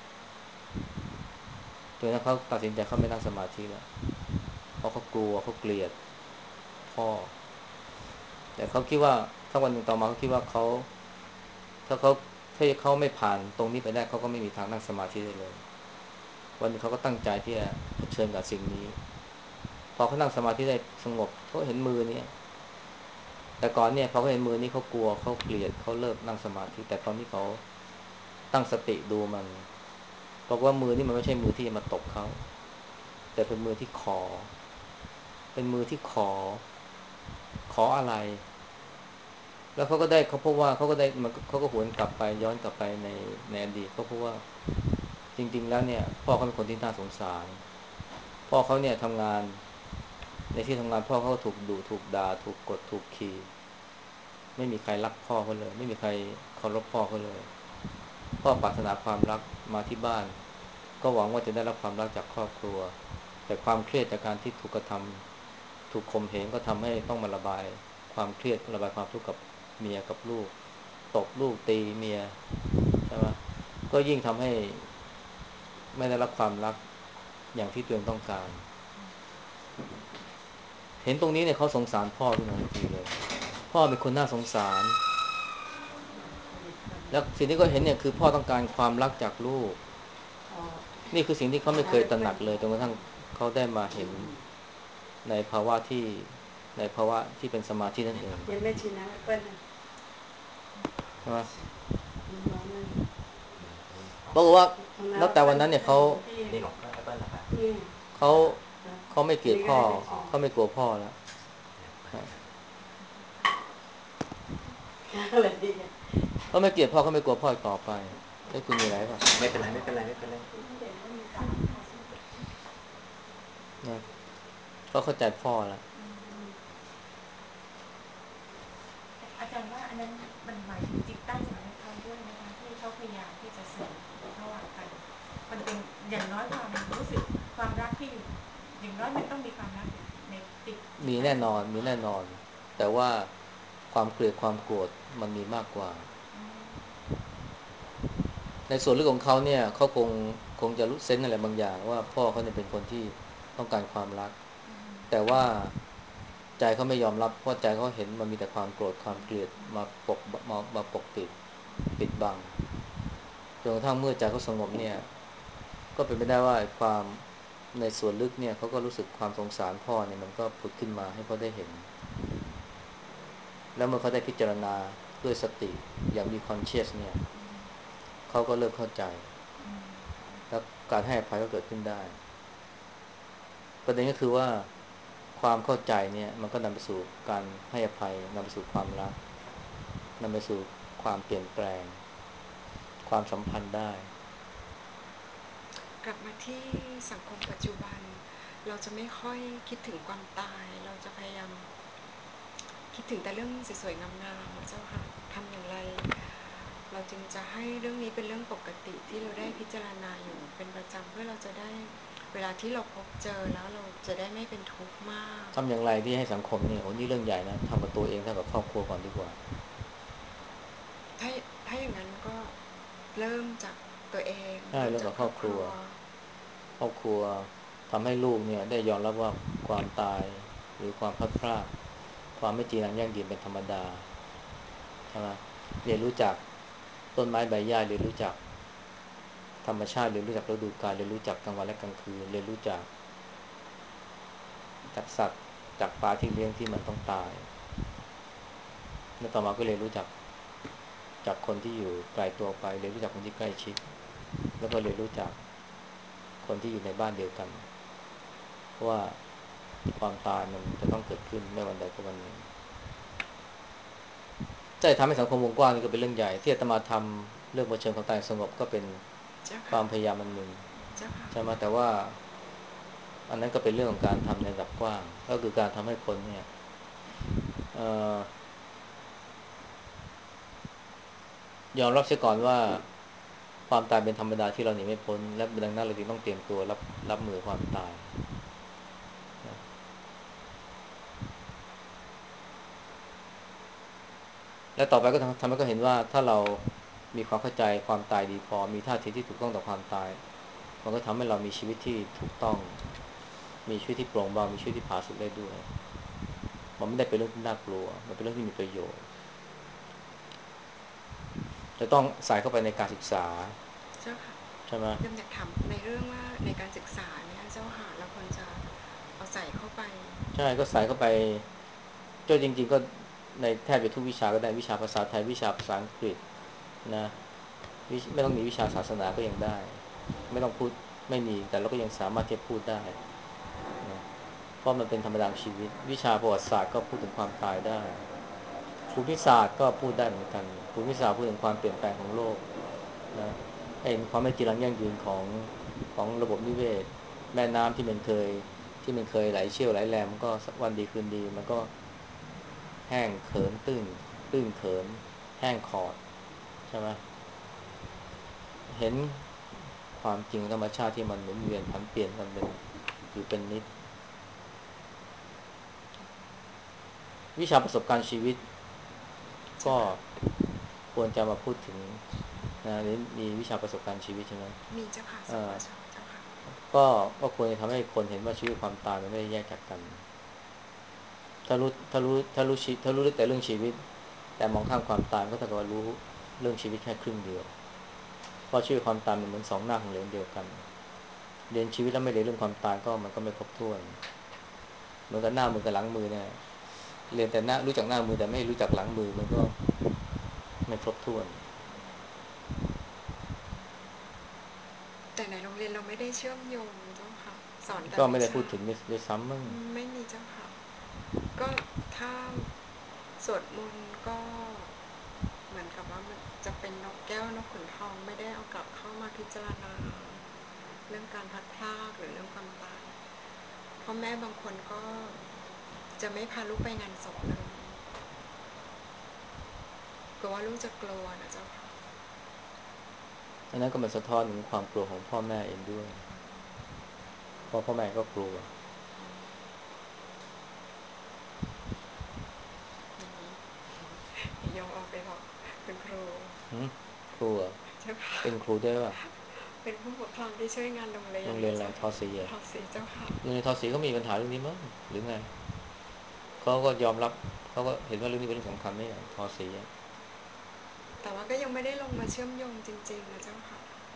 Speaker 2: จนนั้นเขาตัดสินใจเขาไม่นั่งสมาธิแล้วเพราะเขากลัวเขาเกลียดพ่อแต่เขาคิดว่าถ้าวันหนึ่งต่อมาเขาคิดว่าถ้าเขาถ้าเขาไม่ผ่านตรงนี้ไปได้เขาก็ไม่มีทางนั่งสมาธิได้เลยวันนี้เขาก็ตั้งใจที่จะเผชิญกับสิ่งนี้พอเขานั่งสมาธิได้สงบเขาเห็นมือเนี่ยแต่ก่อนเนี่ยพอเขาเห็นมือนี้เขากลัวเขาเกลียดเขาเลิกนั่งสมาธิแต่ตอนนี้เขาตั้งสติดูมันบอกว่ามือนี่มันไม่ใช่มือที่จะมาตบเขาแต่เป็นมือที่เป็นมือที่ขออะไรแล้วเขาพบว่าเขาก็ได้มันเขาก็หวนกลับไปย้อนกลับไปในอดีตเขาพบว่าจริงๆแล้วเนี่ยพ่อเขาเป็นคนที่น่าสงสารพ่อเขาเนี่ยทำงานในที่ทำงานพ่อเขาถูกดุถูกด่าถูกกดถูกขี่ไม่มีใครรักพ่อเขาเลยไม่มีใครเคารพพ่อเขาเลยพ่อปรารถนาความรักมาที่บ้านก็หวังว่าจะได้รับความรักจากครอบครัวแต่ความเครียดจากการที่ถูกกระทำถูกข่มเหงก็ทำให้ต้องมาระบายความเครียดระบายความทุกข์กับเมียกับลูกตบลูกตีเมียใช่ไหมก็ยิ่งทำให้ไม่ได้รับความรักอย่างที่ตัวเองต้องการเห็นตรงนี้เนี่ยเขาสงสารพ่อขึ้นมาทันทีเลยพ่อเป็นคนน่าสงสารแล้วสิ่งที่เขาเห็นเนี่ยคือพ่อต้องการความรักจากลูกนี่คือสิ่งที่เขาไม่เคยตระหนักเลยจนกระทั่งเขาได้มาเห็นในภาวะที่ในภาวะที่เป็นสมาธินั่นเอง
Speaker 3: ยังไม่ชินนะแอปเปิ้ลนะ
Speaker 2: ใช่ไหม
Speaker 3: ร้อนเลย
Speaker 2: บอกว่านับแต่วันนั้นเนี่ย
Speaker 4: นี่ของแอปเปิลเหรอครับ
Speaker 3: นี่
Speaker 2: เขาเขาไม่เกลียดพ่อ
Speaker 3: อ๋อ
Speaker 2: เขาไม่กลัวพ่อแล้ว
Speaker 3: อะไรดีกัน
Speaker 2: เขาไม่เกลียดพ่อเขาไม่กลัวพ่ออีกต่อไปได้คุณมีอะไรป่ะ
Speaker 4: ไม่เป็นไรไม่เป็นไรไม่เป็นไร
Speaker 2: นะเขาเข้าใจพ่อแล้ว
Speaker 5: อาจารย์ว่าอันนั้นมันหมายถึงจิตใต้สำนึกเขาด้วยนะคะที่เขาพยายามที่จะสื่อระหว่างกันมันเป็นอย่างน้อยความรู้สึกความรักที่อยู่อย่างน้อยมันต้องมีความรักอยู่ในจิต
Speaker 2: มี
Speaker 5: ใต้
Speaker 2: แน่น
Speaker 5: สำนึก
Speaker 2: อนมีแน่นอนแต่ว่าความเกลียดความโกรธมันมีมากกว่าในส่วนลึกของเขาเนี่ยเขาคงจะรู้เซนส์อะไรบางอย่างว่าพ่อเขาเนี่ยเป็นคนที่ต้องการความรักแต่ว่าใจเขาไม่ยอมรับเพราะใจเขาเห็นมันมีแต่ความโกรธความเกลียดมาปกมาปกปิดบังจนกระทั่งเมื่อใจเขาสงบเนี่ยก็เป็นไปได้ว่าความในส่วนลึกเนี่ยเขาก็รู้สึกความสงสารพ่อเนี่ยมันก็ผุดขึ้นมาให้เขาได้เห็นแล้วเมื่อเขาได้พิจารณาด้วยสติอย่างมีคอนเชียสเนี่ยเขาก็เริ่มเข้าใจแล้วการให้อภัยก็เกิดขึ้นได้ประเด็นก็คือว่าความเข้าใจเนี่ยมันก็นำไปสู่การให้อภัยนำไปสู่ความรักนำไปสู่ความเปลี่ยนแปลงความสัมพันธ์ได้
Speaker 1: กลับมาที่สังคมปัจจุบันเราจะไม่ค่อยคิดถึงความตายเราจะพยายามคิดถึงแต่เรื่องสวยๆงามๆเจ้าค่ะทำอย่างไรเราจึงจะให้เรื่องนี้เป็นเรื่องปกติที่เราได้พิจารณาอยู่เป็นประจำเพื่อเราจะได้เวลาที่เราพบเจอแล้วเราจะได้ไม่เป็นทุกข์มาก
Speaker 2: ทำอย่างไรที่ให้สังคมนี่โอ้นี่เรื่องใหญ่นะทำกับตัวเองทำกับครอบครัวก่อนดีกว่า
Speaker 1: ถ้าถ้าอย่างนั้นก็เริ่มจากตัวเอง
Speaker 2: ใช่เรื่องกับครอบครัวทำให้ลูกเนี่ยได้ยอมรับว่าความตายหรือความพลัดพรากความไม่จีรังยั่งยืนเป็นธรรมดาใช่ไหมเรียนรู้จักต้นไม้ใบหญ้าเรียนรู้จักธรรมชาติเรียนรู้จักฤดูกาลเรียนรู้จักกลางวันและกลางคืนเรียนรู้จักสัตว์จากปลาที่เลี้ยงที่มันต้องตายแล้วต่อมาก็เรียนรู้จากคนที่อยู่ไกลตัวไปเรียนรู้จักคนที่ใกล้ชิดแล้วก็เรียนรู้จักคนที่อยู่ในบ้านเดียวกันว่าความตายมันจะต้องเกิดขึ้นไม่วันใดก็วันหนึ่งจะทำให้สังคมวงกว้างนี่ก็เป็นเรื่องใหญ่ที่อาตมาทำเรื่องเผชิญความตายสงบก็เป็นความพยายามอันหนึ่งใช่ไหมแต่ว่าอันนั้นก็เป็นเรื่องของการทำในระดับกว้างก็คือการทำให้คนเนี่ยยอมรับเสียก่อนว่าความตายเป็นธรรมดาที่เราหนีไม่พ้นและดังนั้นเราจึงต้องเตรียมตัวรับมือความตายและต่อไปก็ทำให้ก็เห็นว่าถ้าเรามีความเข้าใจความตายดีพอมีท่าทีที่ถูกต้องต่อความตายมันก็ทำให้เรามีชีวิตที่ถูกต้องมีชีวิตที่โปร่งเบามีชีวิตที่ผาสุกได้ด้วยมันไม่ได้เป็นเรื่องที่น่ากลัวมันเป็นเรื่องที่มีประโยชน์จะต้องใส่เข้าไปในการศึกษา
Speaker 1: เจ้าค่ะ
Speaker 2: ใช่ไหม
Speaker 1: ยังอยากถามในเรื่องว่าในการศึกษาเนี่ยเจ้าค่ะเราควรจะเอาใส่เข้าไป
Speaker 2: ใช่ก็ใส่เข้าไปก็จริงๆก็ในแทบจะทุกวิชาก็ได้วิชาภาษาไทยวิชาภาษาอังกฤษนะไม่ต้องมีวิชาศาสนาก็ยังได้ไม่ต้องพูดไม่มีแต่เราก็ยังสามารถที่จะพูดได้นะเพราะมันเป็นธรรมดาของชีวิตวิชาประวัติศาสตร์ก็พูดถึงความตายได้ภูมิศาสตร์ก็พูดได้เหมือนกันภูมิศาสตร์พูดถึงความเปลี่ยนแปลงของโลกนะเห็นความไม่จีรังยั่งยืนของระบบนิเวศแม่น้ำที่มันเคยไหลเชี่ยวไหลแรงมันก็สักวันดีคืนดีมันก็แห้งเขินตื้นเขินแห้งขอดใช่ไหมเห็นความจริงของธรรมชาติที่มันหมุนเวียนผันเปลี่ยนกันเป็นอยู่เป็นนิดวิชาประสบการณ์ชีวิตก็ควรจะมาพูดถึงนะหรือมีวิชาประสบการณ์ชีวิตใช่ไหม
Speaker 1: มีเจ้าค่ะสปชเจ้าค่ะ
Speaker 2: ก็ก็ควรจะทำให้คนเห็นว่าชีวิตความตายมันไม่ได้แยกจากกันถ้ารู้แต่เรื่องชีวิตแต่มองข้ามความตายก็เท่ากับว่ารู้เรื่องชีวิตแค่ครึ่งเดียวเพราะชีวิตความตายมันเหมือนสองหน้าของเหรียญเดียวกันเรียนชีวิตแล้วไม่เรียนเรื่องความตายก็มันก็ไม่ครบถ้วนเหมือนกับหน้ามือกับหลังมือเนี่ยเรียนแต่หน้ารู้จักหน้ามือแต่ไม่รู้จักหลังมือมันก็ไม่ครบถ้วน
Speaker 1: แต่ในโรงเรียนเราไม่ได้เชื่อมโยงเจ้าค่ะสอนแต่
Speaker 2: ก็ไม่
Speaker 1: วิชา
Speaker 2: ได้พูดถึงด้วยซ้ำมั้ง
Speaker 1: ไม่มีเจ้าค่ะก็ถ้าสวดมนต์ก็เหมือนกับว่ามันจะเป็นนกแก้วนกขุนทองไม่ได้เอากลับเข้ามาพิจารณาเรื่องการพลัดพรากหรือเรื่องความตายพ่อแม่บางคนก็จะไม่พาลูกไปงานศพเลยกลัวว่าลูกจะกลัวนะเจ้าค่ะ
Speaker 2: อันนั้นก็มันสะท้อนถึงความกลัวของพ่อแม่เองด้วยเพราะพ่อแม่ก็กลัว
Speaker 1: ยอมเอาไปบอกเป็นครู
Speaker 2: ครู
Speaker 1: เจ้าค่ะ
Speaker 2: เป็นครูด้วยป่ะ
Speaker 1: เป็นผู้ปกครองที่ช่วยงานโรงเรียน
Speaker 2: โรงเรียนอะไรทอสี
Speaker 1: ทอสีเจ้าค่ะ
Speaker 2: โรงเรียนทอสีก็มีปัญหาเรื่องนี้มั้งหรือไงเขาก็ยอมรับเขาก็เห็นว่าเรื่องนี้เป็นเรื่องสำคัญไม่อย่างทอสี
Speaker 1: แต่ว่าก็ยังไม่ได้ลงมาเชื่อมโยงจริงๆนะเจ้าค่ะ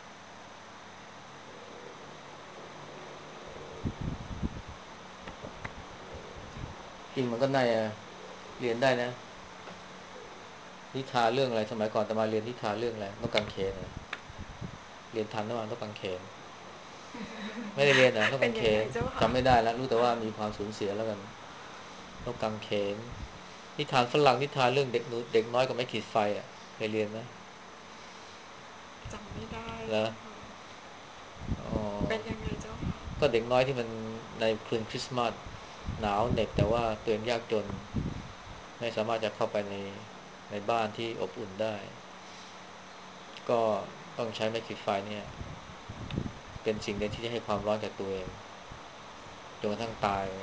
Speaker 2: จริงมันก็น่าจะเรียนได้นะนิทานเรื่องอะไรสมัยก่อนแต่มาเรียนนิทานเรื่องอะไรนกกังเขนนะเรียนทันหรือเปล่านกกังเขนไม่ได้เรียนนะนก
Speaker 1: เป็น
Speaker 2: กังเข
Speaker 1: ยังไง
Speaker 2: น
Speaker 1: เจ้าค่ะ
Speaker 2: จำไม่ได้แล้วรู้แต่ว่ามีความสูญเสียแล้วกันนกกังเขนนิทานฝรั่งนิทานเรื่องเด็กน้อยกับไม้ขีดไฟอ่ะเคยเรียนไหม
Speaker 1: จำไม่ได้
Speaker 2: เหรอ
Speaker 1: เจ้าค่ะ
Speaker 2: อ๋อ
Speaker 1: เป็นยังไงเจ้าค่ะ
Speaker 2: ก็เด็กน้อยที่มันในคืนคริสต์มาสหนาวเหน็บแต่ว่าตัวเองยากจนไม่สามารถจะเข้าไปในบ้านที่อบอุ่นได้ก็ต้องใช้ไม้ขีดไฟเนี่ยเป็นสิ่งเดียวที่จะให้ความร้อนแก่ตัวเองจนกระทั่งตาย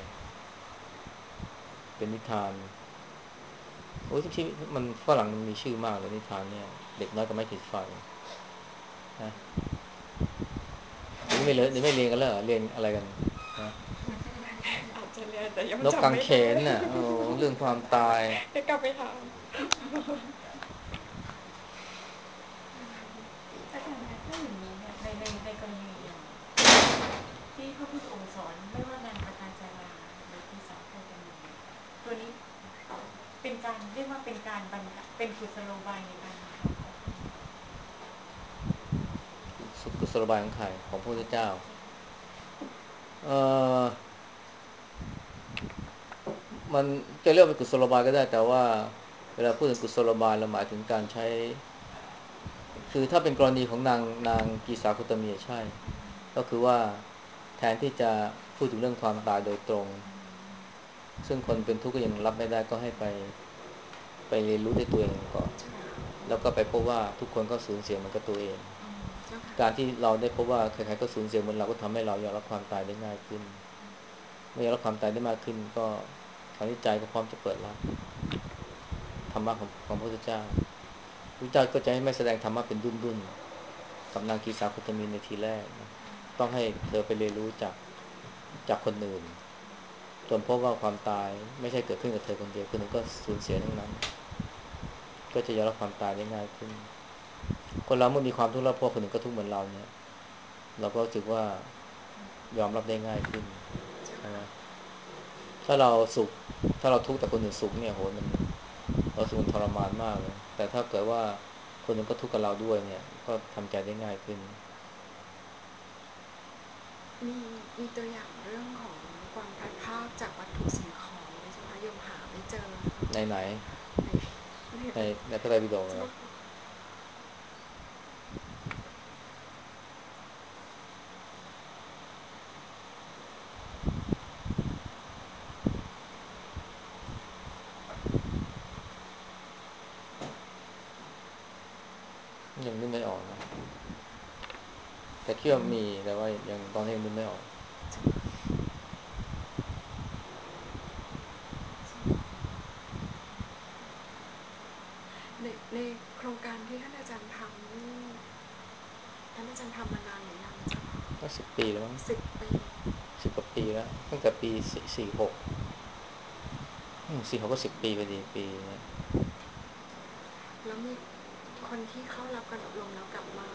Speaker 2: เป็นนิทานโอ้ยที่มันฝรั่งมันมีชื่อมากเลยนิทานเนี่ยเด็กน้อยกับไม้ขีดไฟนะเดี๋ยวไม่เรียนกันแล้วเหรอเรียนอะไรกันนะ
Speaker 1: อาจจะเรียนแต่ยัง
Speaker 2: นกกั
Speaker 1: จำไม่
Speaker 2: งเข
Speaker 1: ได้
Speaker 2: นน่ะโอ้เรื่องความตาย
Speaker 1: เดี๋ยวกลับไปถาม
Speaker 5: อาจารย์คะถ้าอย่างนี้เนี่ยในกรณีอย่างที่พระพุทธองค์สอนไม่ว่านางปตาจาราหรือกีสาโคตมีตัวนี้เป็นการเรียกว่าเป็นการบรรเป็นกุศโลบายในการบรรเทาทุกข์
Speaker 2: กุศโลบายของใครของพระพุทธเจ้าเออมันจะเรียกเป็นกุศโลบายก็ได้แต่ว่าเวลาพูดถึงกุศโลบายเราหมายถึงการใช้คือถ้าเป็นกรณีของนางกีสาคุตมีใช่ก็คือว่าแทนที่จะพูดถึงเรื่องความตายโดยตรงซึ่งคนเป็นทุกข์ก็ยังรับไม่ได้ก็ให้ไปเรียนรู้ด้วยตัวเองก่อนแล้วก็ไปพบว่าทุกคนก็สูญเสียเหมือนกับตัวเองการที่เราได้พบว่าใครๆก็สูญเสียเหมือนเราก็ทำให้เรายอมรับความตายได้ง่ายขึ้นเมื่อยอมรับความตายได้มากขึ้นก็คราวนี้ใจก็พร้อมจะเปิดรับธรรมะของพระพุทธเจ้าพระพุทธเจ้าก็จะให้ไม่แสดงธรรมะเป็นดุนๆกับนางกีสาคุตมีในทีแรกนะต้องให้เธอไปเรียนรู้จากคนอื่นจนพบว่าความตายไม่ใช่เกิดขึ้นกับเธอคนเดียวคนอื่นก็สูญเสียทั้งนั้นก็จะยอมรับความตายได้ง่ายขึ้นคนเราเมื่อมีความทุกข์แล้วพอคนอื่นก็ทุกข์เหมือนเราเนี่ยเราก็รู้สึกว่ายอมรับได้ง่ายขึ้นใช่ไหมถ้าเราสุขถ้าเราทุกข์แต่คนอื่นสุขเนี่ยโหเราสึกมันทรมานมากเลยแต่ถ้าเกิดว่าคนอื่นก็ทุกข์กับเราด้วยเนี่ยก็ทำใจได้ง่ายขึ้น
Speaker 1: มีมีตัวอย่างเรื่องของความพลัดพรากจากวัตถุสิ่งของไหมเจ้าคะโยมหาไม่เจอ
Speaker 2: ไหน
Speaker 1: ใน
Speaker 2: ในในพระไตรปิฎกเหรอ
Speaker 1: เจ้า
Speaker 2: ยังนึกไม่ออกนะแต่คิดว่ามีแต่ว่ายังตอนนี้ยังนึกไม่ออก
Speaker 1: ในโครงการที่ท่านอาจารย์ทำนี่ท่านอาจารย์ทำมานานหรือยังเจ้าคะ
Speaker 2: ก็10 ปีแล้วมั้ง
Speaker 1: 10 ปี
Speaker 2: 10 กว่าปีแล้วตั้งแต่ปี4646ก็10 ปีพอดีปีนี้
Speaker 1: แล้วมีคนที่เข้ารับการอบรมแล้วกลับมา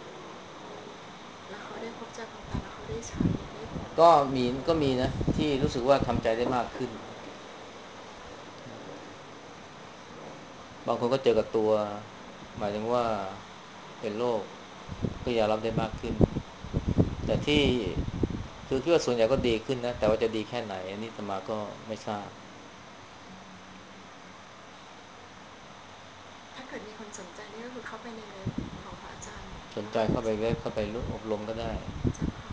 Speaker 1: แล้วเขาได้พบเจอความตายแล้วเขาได้ใช้ได้ผล
Speaker 2: ก็มีนะที่รู้สึกว่าทำใจได้มากขึ้นบางคนก็เจอกับตัวหมายถึงว่าเป็นโรคก็ยอมรับได้มากขึ้นแต่ที่คือคิดว่าส่วนใหญ่ก็ดีขึ้นนะแต่ว่าจะดีแค่ไหนอันนี้อาตมาก็ไม่ทราบ
Speaker 1: ถ้าเกิดมีคนสนใจนี่ก็คือเข้าไปในเว็บของพระอาจารย์
Speaker 2: สนใจเข้าไปเว็บเข้าไปรู้อบรมก็ได้
Speaker 1: เจ้าค่ะ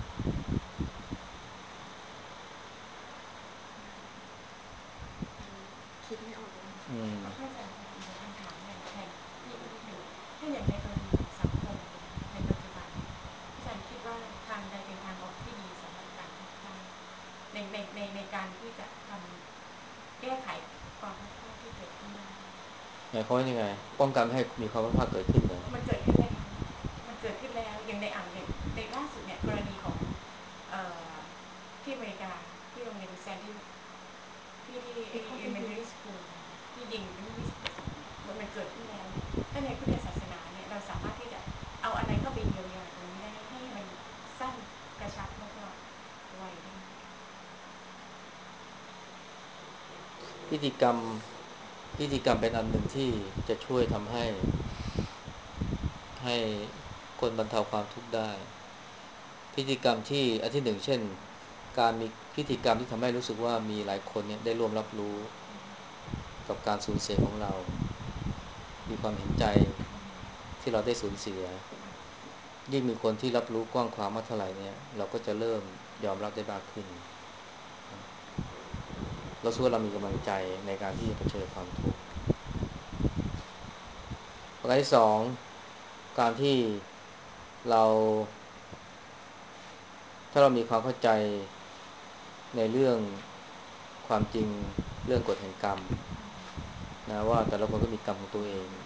Speaker 1: คิดไม่ออกเลย
Speaker 5: พระอาจารย์คะมีคำถามอย่างแทนพี่อีกนิดหนึ่งถ้าอย่างในกรณีของสังคมเนี่ยในปัจจุบันเนี่ยอาจารย์คิดว่าทางใดเป็นทางออกที่ดีสำหรับการพัฒนาในการที่จะทำแก้ไขความพัฒนาที่เกิดขึ้นได้
Speaker 2: หมายความว่ายังไงป้องกันไม่ให้มีความผิดพลาดเกิดขึ้นเหรอ
Speaker 5: มันเกิดขึ้นแล้วอย่างในในล่าสุดเนี่ยกรณีของที่อเมริกาที่โรงเรียนแซนดี้ที่ elementary school ที่ยิงเรื่องมันเกิดขึ้นแล้วถ้าในพุทธศาสนาเนี่ยเราสามารถที่จะเอาอะไรเข้าไปเยียวยาตรงนี้ได้ให้มันสั้นกระชับแล้วก็ไวได้
Speaker 2: พิธีกรรมเป็นอันหนึ่งที่จะช่วยทำให้คนบรรเทาความทุกข์ได้พิธีกรรมที่อันที่หนึ่งเช่นการมีพิธีกรรมที่ทำให้รู้สึกว่ามีหลายคนเนี่ยได้ร่วมรับรู้กับการสูญเสียของเรามีความเห็นใจที่เราได้สูญเสียยิ่งมีคนที่รับรู้กว้างขวางมากเท่าไหร่เนี่ยเราก็จะเริ่มยอมรับได้มากขึ้นเราสู้เรามีกำลังใจในการที่จะเผชิญความทุกข์ประการที่สองการที่เราถ้าเรามีความเข้าใจในเรื่องความจริงเรื่องกฎแห่งกรรมนะว่าแต่ละคนก็มีกรรมของตัวเอง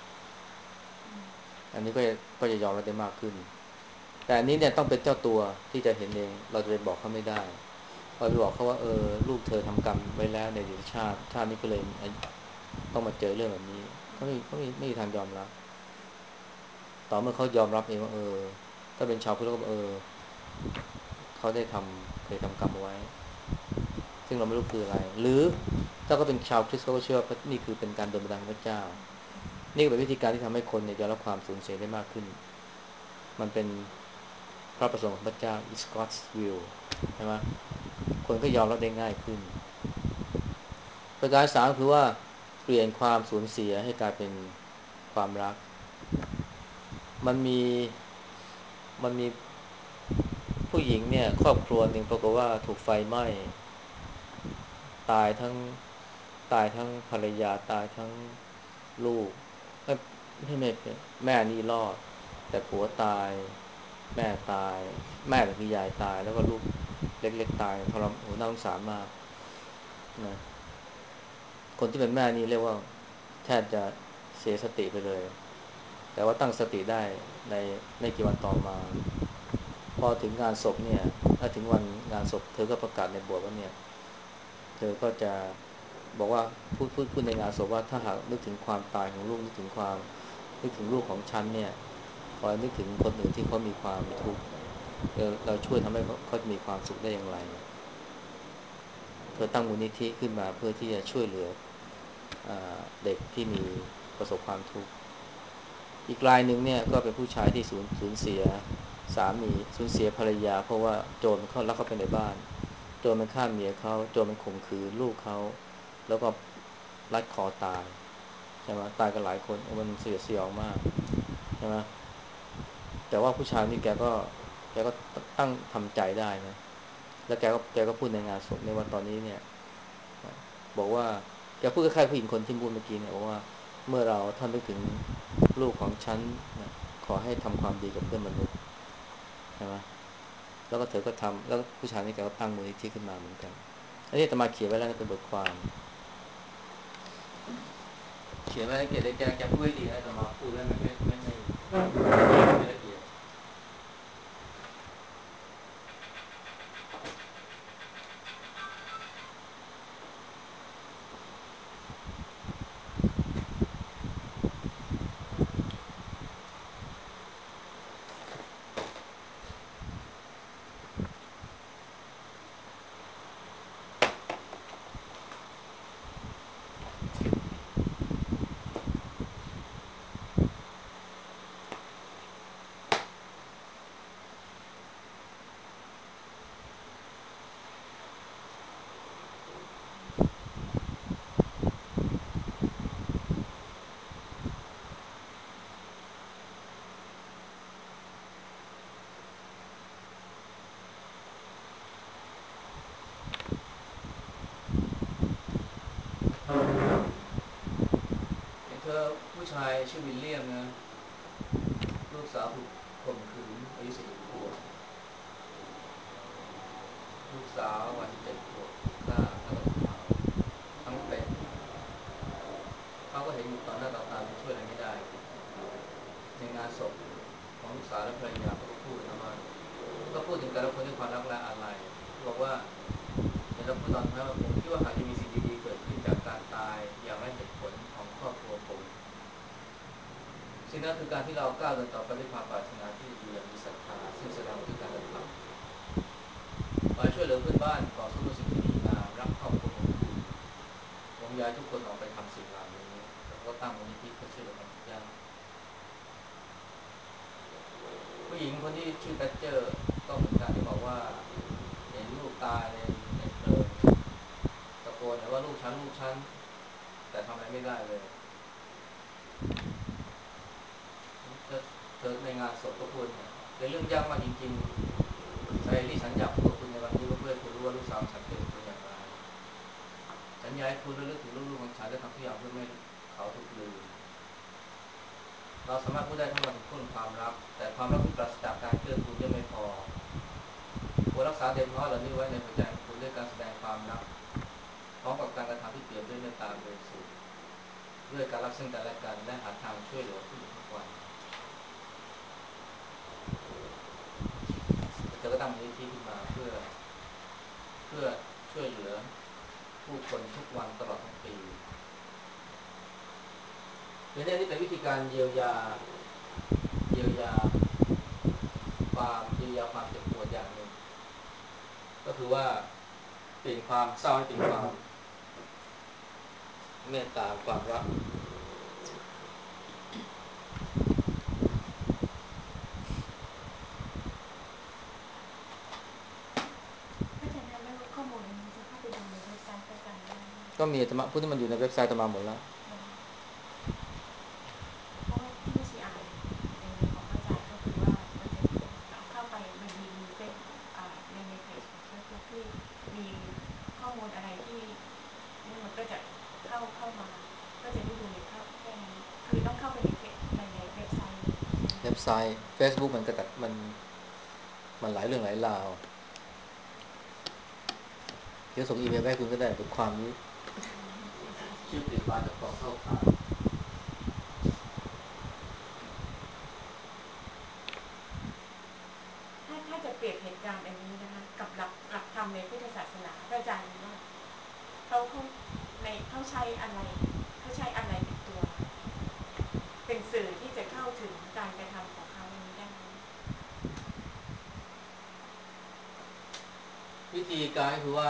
Speaker 2: อันนี้ก็จะยอมรับได้มากขึ้นแต่อันนี้เนี่ยต้องเป็นเจ้าตัวที่จะเห็นเองเราจะไปบอกเขาไม่ได้เราไปบอกเขาว่าลูกเธอทำกรรมไว้แล้วในอดีตชาตินี้ก็เลยต้องมาเจอเรื่องแบบนี้เขาไม่มีทางยอมรับต่อเมื่อเขายอมรับเองว่าถ้าเป็นชาวพุทธก็เขาเคยทำกรรมเอาไว้ซึ่งเราไม่รู้คืออะไรหรือถ้าก็เป็นชาวคริสต์เขาก็เชื่อว่านี่คือเป็นการโดนบันดาลของพระเจ้านี่ก็เป็นวิธีการที่ทำให้คนเนี่ยยอมรับความสูญเสียได้มากขึ้นมันเป็นพระประสงค์ของพระเจ้า is God's will ใช่ไหมคนก็ยอมรับได้ง่ายขึ้นประการสามคือว่าเปลี่ยนความสูญเสียให้กลายเป็นความรักมันมีผู้หญิงเนี่ยครอบครัวหนึ่งปรากฏว่าถูกไฟไหม้ตายทั้งภรรยาตายทั้งลูกไม่แม่นี่รอดแต่ผัวตายแม่ตายแม่คือยายตายแล้วก็ลูกเล็กๆตายทรมานโหน่าสงสารมากนะคนที่เป็นแม่นี่เรียกว่าแทบจะเสียสติไปเลยแต่ว่าตั้งสติได้ในไม่กี่วันต่อมาพอถึงงานศพเนี่ยถ้าถึงวันงานศพเธอก็ประกาศในโบสถ์ว่าเนี่ยเธอก็จะบอกว่าพูดในงานศพว่าถ้าหากนึกถึงความตายของลูกนึกถึงลูกของฉันเนี่ยคอยนึกถึงคนอื่นที่เขามีความทุกข์เราช่วยทำให้เขามีความสุขได้อย่างไรเธอตั้งมูลนิธิขึ้นมาเพื่อที่จะช่วยเหลือเด็กที่มีประสบความทุกข์อีกรายหนึ่งเนี่ยก็เป็นผู้ชายที่สูญเสียสามีสูญเสียภรรยาเพราะว่าโจรมันเข้าลักเข้าไปในบ้านโจรมันฆ่าเมียเขาโจรมันข่มขืนลูกเขาแล้วก็รัดคอตายใช่ไหมตายกันหลายคนมันเสียดสียองมากใช่ไหมแต่ว่าผู้ชายนี่แกก็ตั้งทำใจได้นะแล้วแกก็พูดในงานศพในวันตอนนี้เนี่ยบอกว่าแกพูดคล้ายๆผู้หญิงคนที่พูดเมื่อกี้เนี่ยบอกว่าเมื่อเราท่านนึกถึงลูกของฉันนะขอให้ทำความดีกับเพื่อนมนุษย์ใช่ไหมแล้วก็เธอก็ทำแล้วผู้ชายนี่แกก็ตั้งมูลนิธิขึ้นมาเหมือนกันอันนี้อาตมาเขียนไว้แล้วเป็นบทความเขียนไว้ให้แกพูดให้ดีนะอาตมาพูดแล้วไม่ละเอียดเธอผู้ชายชื่อวิลเลียมนะลูกสาวถูกข่มขืนอายุ11 ขวบลูกสาววัย17 ขวบถูกฆ่าแล้วก็ถูกเผาทั้งเป็นเขาก็เห็นอยู่ตอนหน้าต่อตาแต่ช่วยอะไรไม่ได้ในงานศพของลูกสาวและภรรยาเขาก็พูดนะว่าก็พูดถึงแต่ละคนด้วยความรักและอาลัยบอกว่าในจะพูดตอนท้ายว่าผมคิดว่าหากจะมีสิ่งดีๆเกิดขึ้นจากการตายอย่างไร้เหตุผลของครอบครัวผมสิ่งนั้นคือการที่เราก้าวเดินต่อไปด้วยความปรารถนาที่ดีอย่างมีศรัทธาซึ่งแสดงออกด้วยการกระทำช่วยเหลือเพื่อนบ้านต่อสู้ในสิ่งที่ดีงามรักครอบครัวของคุณผมอยากให้ทุกคนออกไปทำสิ่งเหล่านี้แล้วก็ตั้งมูลนิธิเพื่อช่วยเหลือคนทุกข์ยากผู้หญิงคนที่ชื่อแตชเจอร์ก็เหมือนกันที่บอกว่าเห็นลูกตายในเพลิงตะโกนว่าลูกฉันแต่ทำอะไรไม่ได้เลยเธอในงานศพก็พูดเนี่ยเป็นเรื่องยากมากจริงๆใจที่ฉันอยากพูดกับคุณในวันนี้ก็เพื่อคุณรู้ว่าลูกสาวฉันเป็นคนอย่างไรฉันอยากให้คุณระลึกถึงลูกๆของฉันและทำทุกอย่างเพื่อไม่ให้เขาถูกลืมเราสามารถพูดได้ทั้งหมดถึงคุณความรักแต่ความรักที่ปราศจากการเกื้อกูลยังไม่พอควรรักษาเด็กน้อยเหล่านี้ไว้ในหัวใจของคุณด้วยการแสดงความรักพร้อมกับการกระทำที่เปี่ยมด้วยเมตตาบริสุทธิ์ด้วยการรักซึ่งกันและกันและหาทางช่วยเหลือผู้อื่นทุกวันเธอก็ตั้งมูลนิธิขึ้นมาเพื่อช่วยเหลือผู้คนทุกวันตลอดทั้งปีและนี่เป็นวิธีการเยียวยาเยียวยาความเจ็บปวดอย่างหนึ่งก็คือว่าเปลี่ยนความเศร้าให้เป็นความเมตตาความรัก
Speaker 5: เพราะฉะนั้นแล้วข้อมูลอันนี้จะเข้าไปดูในเว็บไซต์อาจารย์ได้
Speaker 2: ก็มีธรรมะพุทธมันอยู่ในเว็บไซต์ธรรมะหมดแล้ว
Speaker 5: เพราะว่าที่ไม่ชีอ่านในของอาจารย์ก็คือว่ามันจะเข้าไปมันมีเป็นในเพจของเฟซบุ๊กที่มีข้อมูลอะไรที่นี่มันก็จะเข้ามาก็จะได้ดูในเข้าแค่นี้คือต้องเข้าไปในเว็บไซต์
Speaker 2: Facebook มันก็แต่มันหลายเรื่องหลายราวเดี๋ยวส่งอีเมลไปให้คุณก็ได้บทความนี้ชื่อเปลี่ยนบานจากกองเข้าข่าว
Speaker 5: ถ้าจะเปรียบเหตุการณ์อันนี้นะคะกับหลักธรรมในพุทธศาสนาพระอาจารย์ว่าเขาใช้อะไรเป็นตัวเป็นสื่อที่จะเข้าถึงการกระทำของเขาอันนี้ได้ไหม
Speaker 2: วิธีการก็คือว่า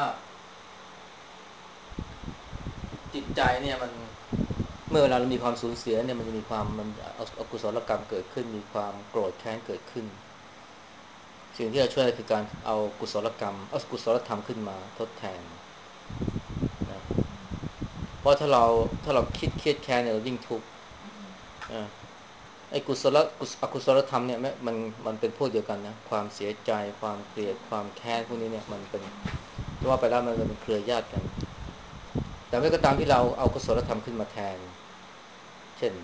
Speaker 2: จิตใจเนี่ยมันเมื่อเวลาเรามีความสูญเสียเนี่ยมันจะมีความมันอกุศลกรรมเกิดขึ้นมีความโกรธแค้นเกิดขึ้นสิ่งที่จะช่วยคือการเอากุศลกรรมเอากุศลธรรมขึ้นมาทดแทนนะเพราะถ้าเราคิดเครียดแค้นเนี่ยเรายิ่งทุกข์ไอ้อกุศลธรรมเนี่ยมันเป็นพวกเดียวกันนะความเสียใจความเกลียดความแค้นพวกนี้เนี่ยมันเป็นว่าไปแล้วมันเป็นเครือญาติกันแต่เมื่อก็ตามที่เราเอากุศลธรรมขึ้นมาแทนเช่น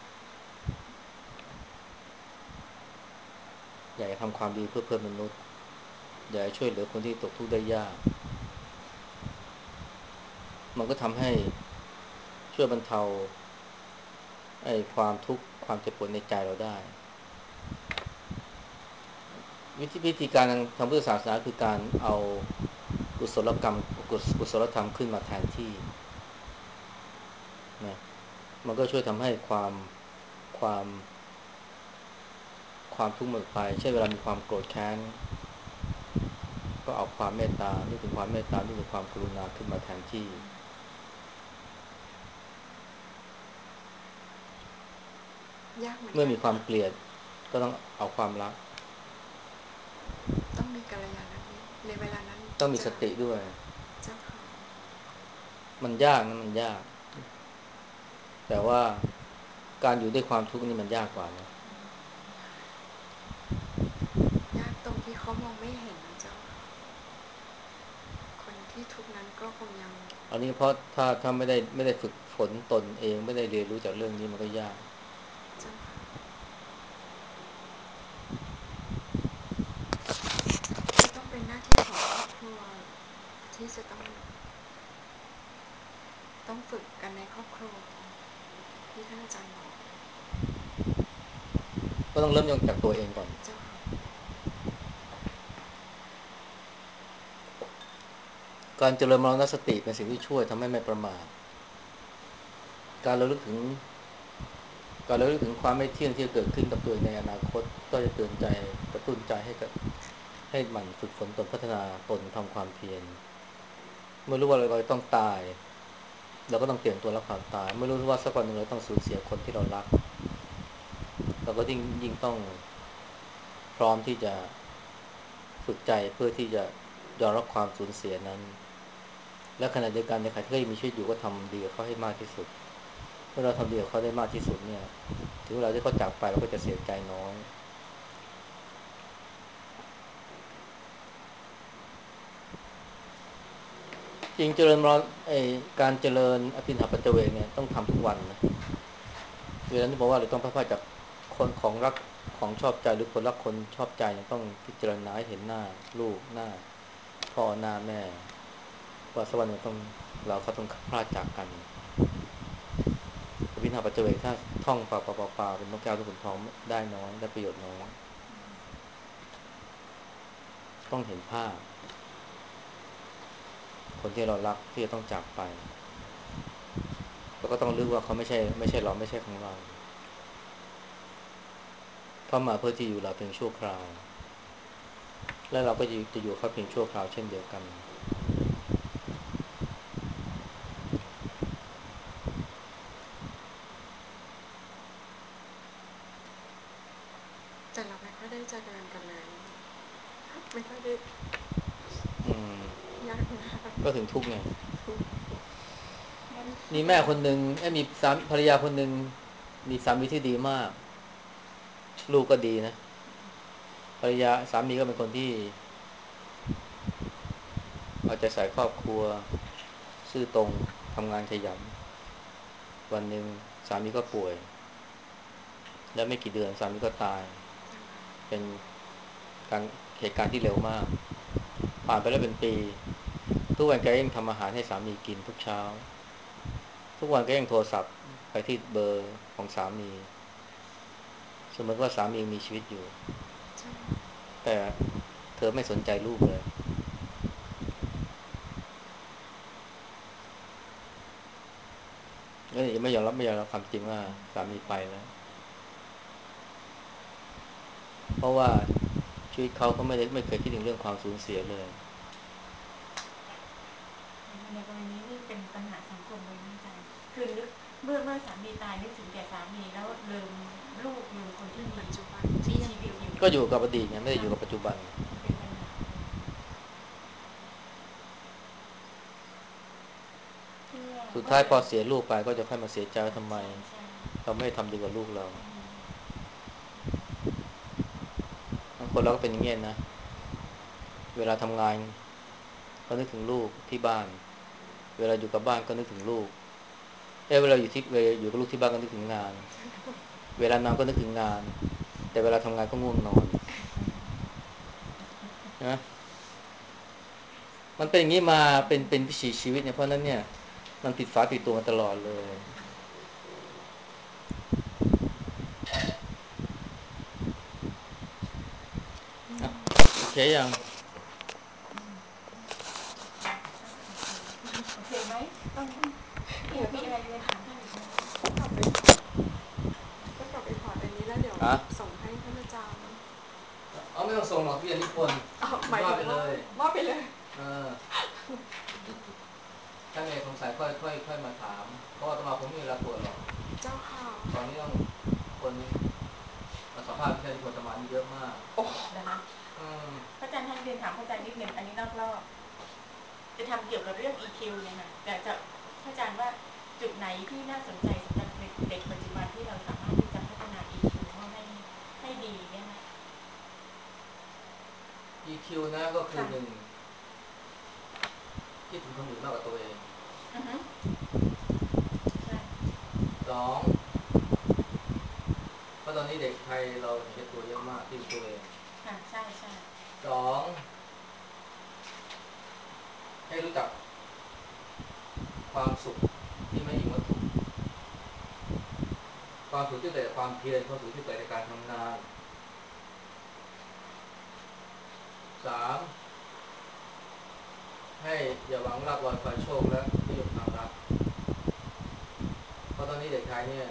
Speaker 2: อยากจะทำความดีเพื่อเพื่อนมนุษย์อยากจะช่วยเหลือคนที่ตกทุกข์ได้ยากมันก็ทำให้ช่วยบรรเทาไอ้ความทุกข์ความเจ็บปวดในใจเราได้วิธีการทางพุทธศาสนาคือการเอากุศลกรรมกุศลธรรมขึ้นมาแทนที่นะมันก็ช่วยทำให้ความความทุกข์หมดไปเช่นเวลามีความโกรธแค้นก็เอาความเมตตานึกถึงความเมตตานึกถึงความกรุณาขึ้นมาแทนที่
Speaker 1: ยากเหมือน
Speaker 2: เมื่อ
Speaker 1: กัน
Speaker 2: มีความเกลียดก็ต้องเอาความรัก
Speaker 1: ต้องมีกัลยาณมิตรในเวลานั้น
Speaker 2: ต้องมีสติด้วย
Speaker 1: เจ้าค่ะ
Speaker 2: มันยากนะมันยากแต่ว่าการอยู่ด้วยความทุกข์นี่มันยากกว่านะ
Speaker 1: ยากตรงที่เขามองไม่เห็นนะเจ้าค่ะคนที่ทุกข์นั้นก็คงยัง
Speaker 2: อันนี้เพราะถ้าไม่ได้ฝึกฝนตนเองไม่ได้เรียนรู้จากเรื่องนี้มันก็ยาก
Speaker 1: เจ้าค่ะก็ต้องเป็นหน้าที่ของครอบครัวที่จะต้องฝึกกันในครอบครัวที่ท่านอาจารย์บอก
Speaker 2: ก็ต้องเริ่มจากตัวเองก่อน
Speaker 1: เจ้าค่ะ
Speaker 2: การเจริญมรณสติเป็นสิ่งที่ช่วยทำให้ไม่ประมาทการระลึกถึงความไม่เที่ยงที่จะเกิดขึ้นกับตัวเองในอนาคตก็จะเตือนใจกระตุ้นใจให้หมั่นฝึกฝนตนพัฒนาตนทำความเพียรเมื่อรู้ว่าเราต้องตายเราก็ต้องเตรียมตัวรับความตายเมื่อรู้ว่าสักวันหนึ่งเราต้องสูญเสียคนที่เรารักเราก็ยิ่งต้องพร้อมที่จะฝึกใจเพื่อที่จะยอมรับความสูญเสียนั้นและขณะเดียวกันในขณะที่เขายังมีชีวิตอยู่ก็ทำดีกับเขาให้มากที่สุดเมื่อเราทำดีกับเขาได้มากที่สุดเนี่ยถึงเวลาที่เขาจากไปเราก็จะเสียใจน้อยจริงเจริญการเจริญอภินหปัจเจเวกเนี่ยต้องทำทุกวันนะเวลาที่บอกว่าเราต้องพัดพรากจากคนของรักของชอบใจหรือคนรักคนชอบใจเนี่ยต้องพิจารณาให้เห็นหน้าลูกหน้าพ่อหน้าแม่ว่าสักวันหนึ่งเขาต้องพลาดจากกันอภินหปัจเจเวกถ้าท่องเปล่าเป็นนกแก้วลูกขุนทองได้น้อยได้ประโยชน์น้อยต้องเห็นภาพคนที่เรารักที่จะต้องจากไปแล้วก็ต้องรู้ว่าเขาไม่ใช่เราไม่ใช่ของเราเขามาเพื่อที่อยู่เราเพียงชั่วคราวและเราก็จะอยู่เขาเพียงชั่วคราวเช่นเดียวกัน
Speaker 1: แต่เราไม่ค่อยได้เจริญกันเลยไม่ค่อยได้ยากมาก
Speaker 2: ก็ถึงทุกข์ไงมีแม่คนหนึ่งมีภรรยาคนหนึ่งมีสามีที่ดีมากลูกก็ดีนะสามีก็เป็นคนที่เอาใจใส่ครอบครัวซื่อตรงทำงานขยันวันหนึ่งสามีก็ป่วยแล้วไม่กี่เดือนสามีก็ตายเป็นการเหตุการณ์ที่เร็วมากผ่านไปแล้วเป็นปีทุกวันแกยังทำอาหารให้สามีกินทุกเช้าทุกวันก็ยังโทรศัพท์ไปที่เบอร์ของสามีสมมติว่าสามีมีชีวิตอยู่แต่เธอไม่สนใจลูกเลยแล้วยังไม่ยอมรับความจริงว่าสามีไปแล้วเพราะว่าชีวิตเขาไม่เคยคิดถึงเรื่องความสูญเสียเลย
Speaker 5: ในกรณีนี้เป็นปัญหาสังคมเลยนะอาจารย์คือนึกเมื่อสามีตายนึกถึงแต่สามีแล้วลืมลูกลืมคนที่มี
Speaker 1: ปัจจุบัน
Speaker 5: มี
Speaker 1: ที่
Speaker 5: ชีวิตอยู่
Speaker 2: ก็อยู่กับอดีตไงไม่ได้อยู่กับปัจจุบัน
Speaker 5: เป็นปัญหา
Speaker 2: สุดท้ายพอเสียลูกไปก็จะค่อยมาเสียใจว่าทำไมเราไม่ทำดีกว่าลูกเราบางคนเราก็เป็นอย่างเงี้ยนะเวลาทำงานก็นึกถึงลูกที่บ้านเวลาอยู่กับบ้านก็นึกถึงลูกเวลาอยู่กับลูกที่บ้านก็นึกถึงงานเวลานอนก็นึกถึงงานแต่เวลาทำงานก็ง่วงนอนนะมันเป็นอย่างนี้มาเป็นวิถีชีวิตเนี่ยเพราะนั้นเนี่ยมันผิดฝาผิดตัวมาตลอดเลยโอเคยัง
Speaker 5: โอเคไหมมีอะไรเรียนถามท่านอีกไหม
Speaker 1: ต้องกลับไปถอดอันนี้แล้วเดี๋ยวส่งให้ท่านอาจารย์
Speaker 2: ไม่ต้องส่งหรอกพี่อนิพนธ์
Speaker 1: หมายถึงว่ามอบไปเลย
Speaker 2: ถ้าไงสงสัยค่อยมาถามเพราะว่าตมาผมไม่มีเวลาตรวจหรอก
Speaker 1: เจ้าค่ะ
Speaker 2: ตอนนี้ต้องคนมาสัมภาษณ์พี่อนิพนธ์ประมาณเยอะมาก
Speaker 5: โอ้นะคะพระอาจารย์ท่านเรียนถามพระอาจารย์นิดหนึ่งอันนี้นอกรอบจะทำเกี่ยวกับเรื่อง EQ เนี่ยค่ะแต่จะพระอาจารย์ว่าจุดไหนที่น่าสนใจสำหรับเด็กปัจจุบันที่เราสามารถที่จะพัฒนา EQ เขาให้ดีเนี่ยนะ
Speaker 2: EQ นะก็คือหนึ่งคิดถึงคนอื่นมากกว่าตัวเองสองเพราะตอนนี้เด็กไทยเราเห็นตัวเยอะมากที่ตัวเอง
Speaker 5: ใช่ใช่
Speaker 2: สองให้รู้จักความสุขที่ไม่อิงวัตถุความสุขที่เกิดจากความเพียรความสุขที่เกิดจากการทำงานสามให้อย่าหวังลาภลอยคอยโชคและนิยมทางรักเพราะตอนนี้เด็กไทยเนี่ย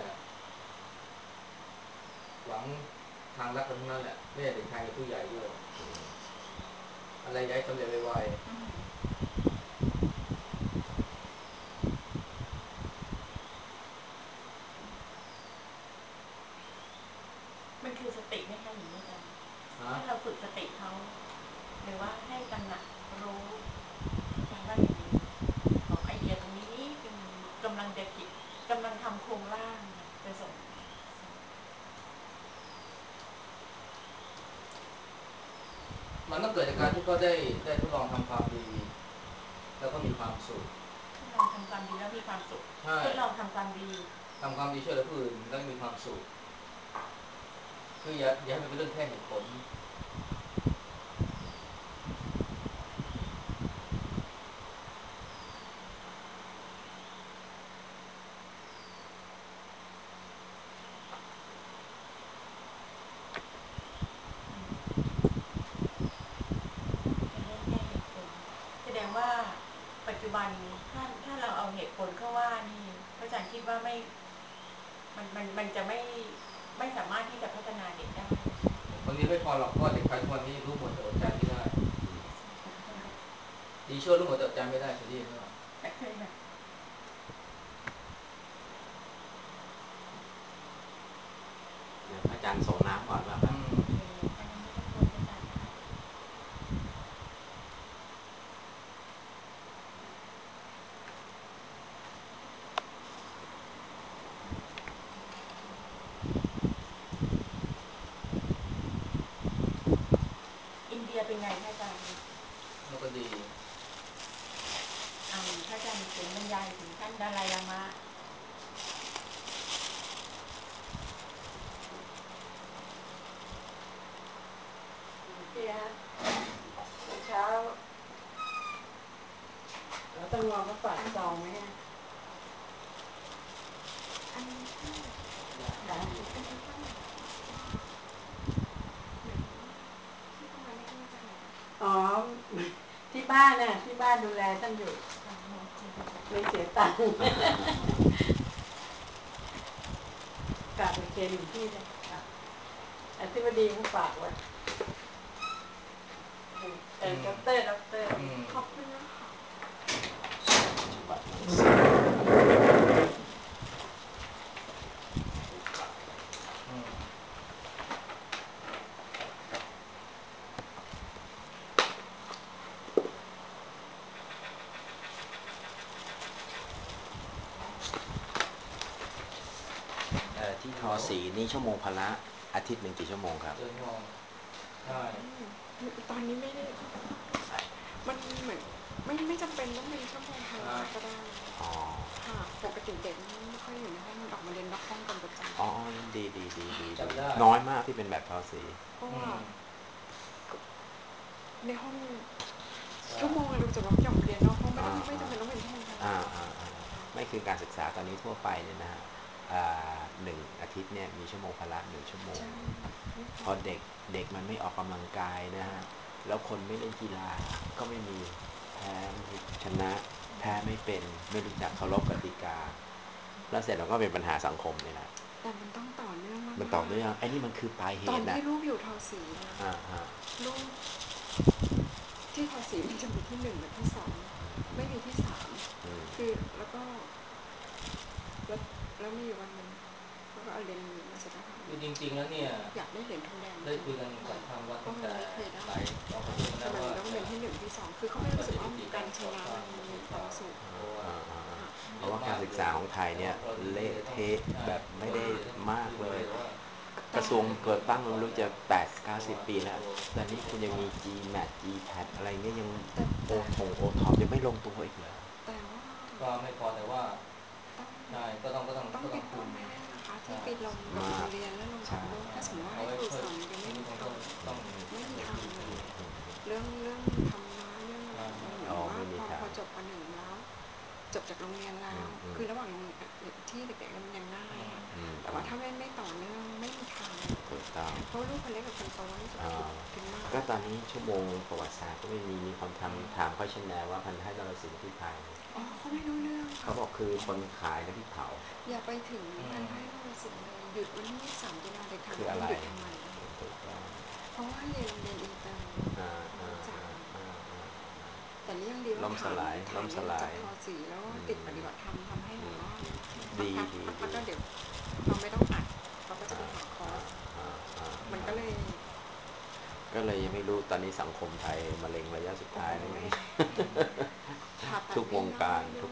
Speaker 2: หวังทางรักกันทั้งนั้นแหละไม่ใช่เด็กไทยกับผู้ใหญ่ด้วยอะไรย้ายสำเร็จไว
Speaker 5: มันคือสติไหมคะอย่างนี้อาจารย์
Speaker 2: ๆ
Speaker 5: ให้เราฝึกสติเขาหรือว่าให้ตระหนักรู้อาจารย์ว่าอย่างนี้ของไอเดียตรงนี้เป็นกำลังจะคิดกำลังทำโครงร่างจะส่ง
Speaker 2: มันต้องเกิดจากการที่เขาได้ทดลองทำความดีแล้วก็มีความสุข
Speaker 5: ทดลองทำความดีแล้วมีความสุขทดลองทำความดี
Speaker 2: ช่วยเหลือผู้อื่นแล้วมีความสุขคืออย่าให้มันเป็นเรื่องแค่เหตุผล
Speaker 5: แสดงว่าปัจจุบันถ้าเราเอาเหตุผลเข้าว่านี่พระอาจารย์คิดว่าไม่มันจะไม่สามารถที่จะพัฒนาเด็กได้
Speaker 2: วันนี้ไม่พอหรอกเพราะเด็กไทยทุกวันนี้รู้หมดแต่อดใจไม่ได้ดีชั่วรู้หมดแต่อดใจไม่ได้เฉลี่ยเท่าไหร่
Speaker 4: อาจารย์ส่งน้ำก่อนว่าครับ
Speaker 5: อินเดียเป็นไงคะอาจารย์
Speaker 2: แล้วก็ดี
Speaker 5: พระอาจารย์ถึงบรรยายถึงท่านดาไลลามะ
Speaker 3: เช้าเราต้องรอเขาปัดซองไหม
Speaker 1: อันนี้ที่
Speaker 3: ได้
Speaker 1: อันนี้ตั้งที่ประมาณนี้มาจากไหน
Speaker 3: อ๋อที่บ้านน่ะที่บ้านดูแลท่านอยู่ไม่เสียตังค์กลับไปเกณฑ์อยู่ที่เลยอธิบดีเขาฝากไว้ด็อกเตอร์
Speaker 1: ขอบคุณนะคะ
Speaker 4: ที่ทอสีนี่ชั่วโมงพละอาทิตย์หนึ่งกี่ชั่วโมงครับ
Speaker 2: ใช่
Speaker 1: ตอนนี้ไม่ได้มันเหมือนไม่จำเป็นต้องเป็นชั่วโมงพละก็ได้ค่ะปกติเด็กไม่ค่อยอยู่ในห้องมันออกมาเรียนนอกห้องกันประจำ
Speaker 4: อ๋อดีน้อยมากที่เป็นแบบทอสี
Speaker 1: เพราะว่าในห้องชั่วโมงเราจะบอกหย่อมเรียนนอกห้องไม่จำเป็นต้องเป็นชั่วโมงพละ
Speaker 4: ไม่คือการศึกษาตอนนี้ทั่วไปเนี่ยนะฮะ1 อาทิตย์เนี่ยมีชั่วโมงพละ1 ชั่วโมงพอเด็กมันไม่ออกกำลังกายนะฮะแล้วคนไม่เล่นกีฬาก็ไม่มีแพ้ชนะแพ้ไม่เป็นไม่รู้จักเคารพกติกาแล้วเสร็จเราก็เป็นปัญหาสังคมเนี่ยนะ
Speaker 1: แต่มันต้องต่อเนื่องมาก
Speaker 4: มันต่อเนื่องไอ้นี่มันคือปลายเห
Speaker 1: ตุนะตอน
Speaker 4: ที่
Speaker 1: ลูกอยู่ทอสีนะลูกที่ทอสีมันจะมีที่1กับที่2ไม่มีที่3คือแล้วมีอยู่วันนึงแล้วก็เอาเหรียญมาสักครั้ง
Speaker 2: คือจริงๆแล้วเนี่ย
Speaker 1: อยากได้เหรียญทองแดง
Speaker 2: ได้คุยกันกับทางวัดตั้งแต่หลาย2 อาทิตย์แล้วว่า
Speaker 1: ต้องเป็นที่1ที่2คือเขาไม่รู้สึกว่าการชนะมันมีความสุข
Speaker 4: เพราะว่าการศึกษาของไทยเนี่ยเละเทะแบบไม่ได้มากเลยกระทรวงเกิดตั้งไม่รู้จะ80-90 ปีแล้วแต่นี่คุณยังมี GMAT GPAT อะไรเงี้ยยังโอท็อปยังไม่ลงตัวอีกเหรอ
Speaker 1: แต่ว่า
Speaker 2: ก็ไม่พอแต่ว่าใช่ก็ต้อง
Speaker 1: ติดพ่อแม่นะคะที่ไปลงกับโรงเรียนแล้วลงกับลูกถ้าสมมติว่าให้ครูสอนยังไม่มีทางเลยเรื่องธรรมะเรื่องอะไรมันเหมือนว่าพอจบป.1แล้วจบจากโรงเรียนแล้วคือระหว่างที่เด็กๆมันยังง่ายแต่ว่าถ้าไม่ต่อเนื่องไม่มีทาง
Speaker 4: ต้อง
Speaker 1: เพราะลูกคนเล็กกับคนโตนี่จะคิดมาก
Speaker 4: ก็ตอนนี้ชั่วโมงประวัติศาสตร์ก็ไม่มีความถามเขาเช่นแนวว่าพันท้ายนรสิงห์ที่ไทย
Speaker 1: อ๋อเขาไม่รู้เรื่อง
Speaker 4: เขาบอกคือคนขายน้ำพริกเผา
Speaker 1: อย่าไปถึงพันท้ายนรสิงห์เลยหยุดวันที่3 ตุลาเด็กถาม
Speaker 4: คืออะไร
Speaker 1: หยุดทำไมเพราะว่าเรียนโรงเรียนอินเตอร์จากแต่นี่ยังดีว่าฐานมาจากทอสีแล้วติดปฏิบัติธรรมทำให้แบบว่าพักก็เดี๋ยวเราไม่ต้องอัดเราก็จะไปหาคอร์สมันก็เลย
Speaker 4: ยังไม่รู้ตอนนี้สังคมไทยมะเร็งระยะสุดท้ายนี่ไงทุกวงการ
Speaker 5: แต่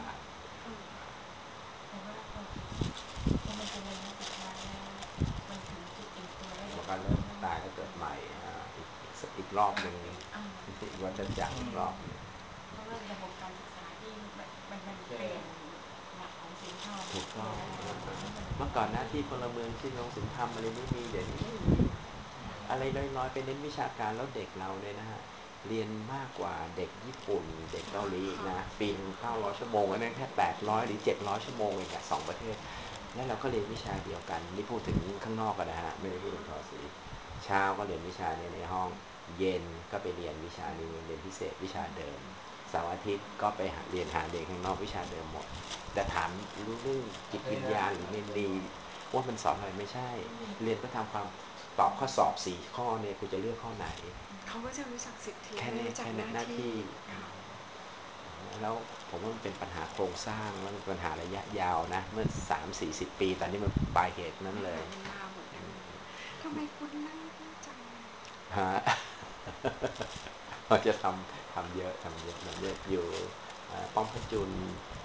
Speaker 5: ว่าพอมันเป็นระยะสุดท้ายแล้วมันถึงจุดอิ่มตัวแล้ว
Speaker 4: มันก็เริ่มตายแล้วเกิดใหม่อีกรอบหนึ่งอีกวัฏจักรอีกรอบ
Speaker 5: เพราะว่าระบบการศึกษาที่มันเปลี่ยนหลักของศีลธรรม
Speaker 4: ถูกต้องเมื่อก่อนหน้าที่พลเมืองที่ลงศีลธรรมอะไรไม่มีเดี๋ยวนี้ไม่มีอะไรลอยๆไปเน้นวิชาการแล้วเด็กเราเนี่ยนะฮะเรียนมากกว่าเด็กญี่ปุ่นเด็กเกาหลีนะปีน900 ชั่วโมงแล้วนั่นแค่800หรือ700 ชั่วโมงเองอะ2 ประเทศแล้วเราก็เรียนวิชาเดียวกันนี่พูดถึงข้างนอกกันนะฮะไม่ได้พูดถึงทอสีเช้าก็เรียนวิชานี้ในห้องเย็นก็ไปเรียนวิชานี้เรียนพิเศษวิชาเดิมเสาร์อาทิตย์ก็ไปเรียนหาเด็กข้างนอกวิชาเดิมหมดแต่ถามรู้เรื่องจิตวิญญาณหรือเมนีว่ามันสอนอะไรไม่ใช่เรียนก็ทำความตอบข้อสอบ4 ข้อเนี่ยคุณจะเลือกข้อไหน
Speaker 1: เขาก็จะรู้จักสิทธิ
Speaker 4: แค่นี้หน้าที่แล้วผมว่ามันเป็นปัญหาโครงสร้างมันปัญหาระยะยาวนะเมื่อ30-40 ปีตอนนี้มันปลายเหตุนั้นเลย
Speaker 1: ทำไมคุณน่าจัง
Speaker 4: ฮะเราจะทำเยอะอยู่ป้อมพระจุล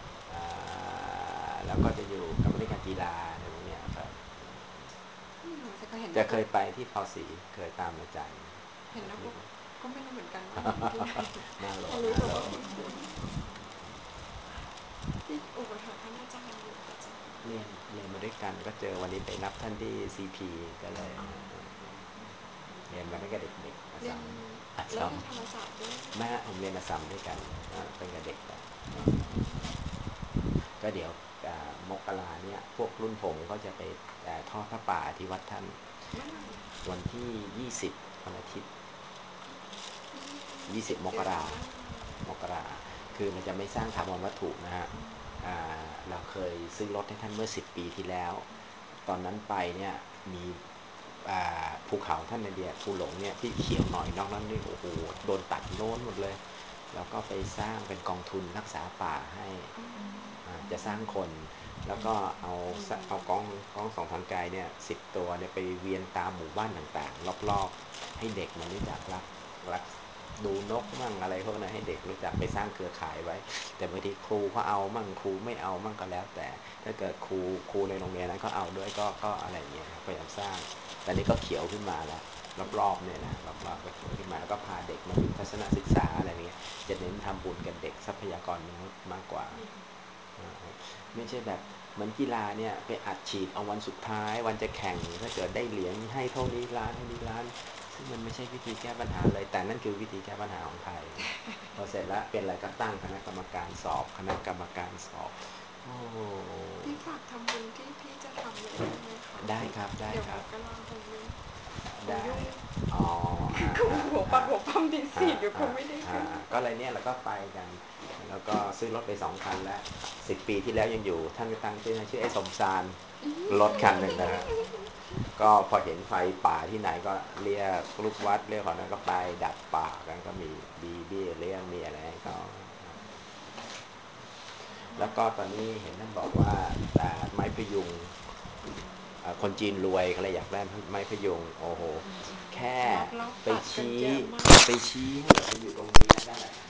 Speaker 4: แล้วก็จะอยู่กรรมการกีฬาอะไรพวกนี้ครับจะเคยไปที่ทอสีเคยตามอาจารย์
Speaker 1: เห็นแล้วก็ไม่รู้เหมือนกัน
Speaker 4: น่าหลง
Speaker 1: ที่อุปถัมภ์ท่านอาจารย์อยู่ประจำ
Speaker 4: เรียนมาด้วยกันก็เจอวันนี้ไปรับท่านที่ซีพีก็เลยเรียนมาตั้งแต่เด็กๆ
Speaker 1: แล้วเรียนธรรมศาสตร์ด้วย
Speaker 4: แม่ผมเรียนอัสสัมด้วยกันตั้งแต่เด็กก็เดี๋ยวมกราเนี่ยพวกรุ่นผมก็จะไปทอดพระป่าที่วัดท่านวันที่20วันอาทิตย์20 มกราคือเราจะไม่สร้างถาวรวัตถุนะฮะเราเคยซื้อรถให้ท่านเมื่อ10 ปีที่แล้วตอนนั้นไปเนี่ยมีภูเขาท่านในเดียภูหลงเนี่ยที่เขียวหน่อยนอกนั้นนี่โอ้โหโดนตัดโน้นหมดเลยแล้วก็ไปสร้างเป็นกองทุนรักษาป่าให้จะสร้างคนแล้วก็เอากล้องส่องทางไกลเนี่ย10 ตัวเนี่ยไปเวียนตามหมู่บ้านต่างๆรอบๆให้เด็กมันรู้จักรักดูนกมั่งอะไรพวกนั้นให้เด็กรู้จักไปสร้างเครือข่ายไว้แต่บางทีครูเขาเอามั่งครูไม่เอามั่งก็แล้วแต่ถ้าเกิดครูในโรงเรียนนั้นเขาเอาด้วยก็อะไรอย่างเงี้ยพยายามสร้างแต่นี้ก็เขียวขึ้นมาแล้วรอบๆเนี่ยนะรอบๆก็เขียวขึ้นมาแล้วก็พาเด็กมาอยู่ทัศนศึกษาอะไรเงี้ยจะเน้นทำบุญกับเด็กทรัพยากรมนุษย์มากกว่าไม่ใช่แบบเหมือนกีฬาเนี่ยไปอัดฉีดเอาวันสุดท้ายวันจะแข่งถ้าเกิดได้เหรียญให้เท่านี้ล้านซึ่งมันไม่ใช่วิธีแก้ปัญหาเลยแต่นั่นคือวิธีแก้ปัญหาของไทยพอเสร็จแล้วเป็นอะไรก็ตั้งคณะกรรมการสอบโอ้
Speaker 1: พี่ฝากทำบุญที่พี่จะทำเลยได้ไหมคะ
Speaker 4: ได้ครับ
Speaker 1: เดี๋ยวกำลังคง
Speaker 4: ได้
Speaker 1: ก็หัวปักหัวปั๊มดีสิเดี๋ยวคงไม่ได้ขึ้น
Speaker 4: ก็อะไรเนี่ยเราก็ไปกันแล้วก็ซื้อรถไป2 คันแล้ว10 ปีที่แล้วยังอยู่ท่านก็ตั้งชื่อไอ้สมสารรถคันหนึ่งนะก็พอเห็นไฟป่าที่ไหนก็เรียกลูกวัดเรียกของนั้นก็ไปดับป่ากันก็มีบีบี้เลี้ยงมีอะไรให้เขาแล้วก็ตอนนี้เห็นท่านบอกว่าไม้พยุงคนจีนรวยเขาเลยอยากได้ไม้พยุงโอ้โหแค่ไปชี้ให้ไปอยู่ตรงนี้นะได้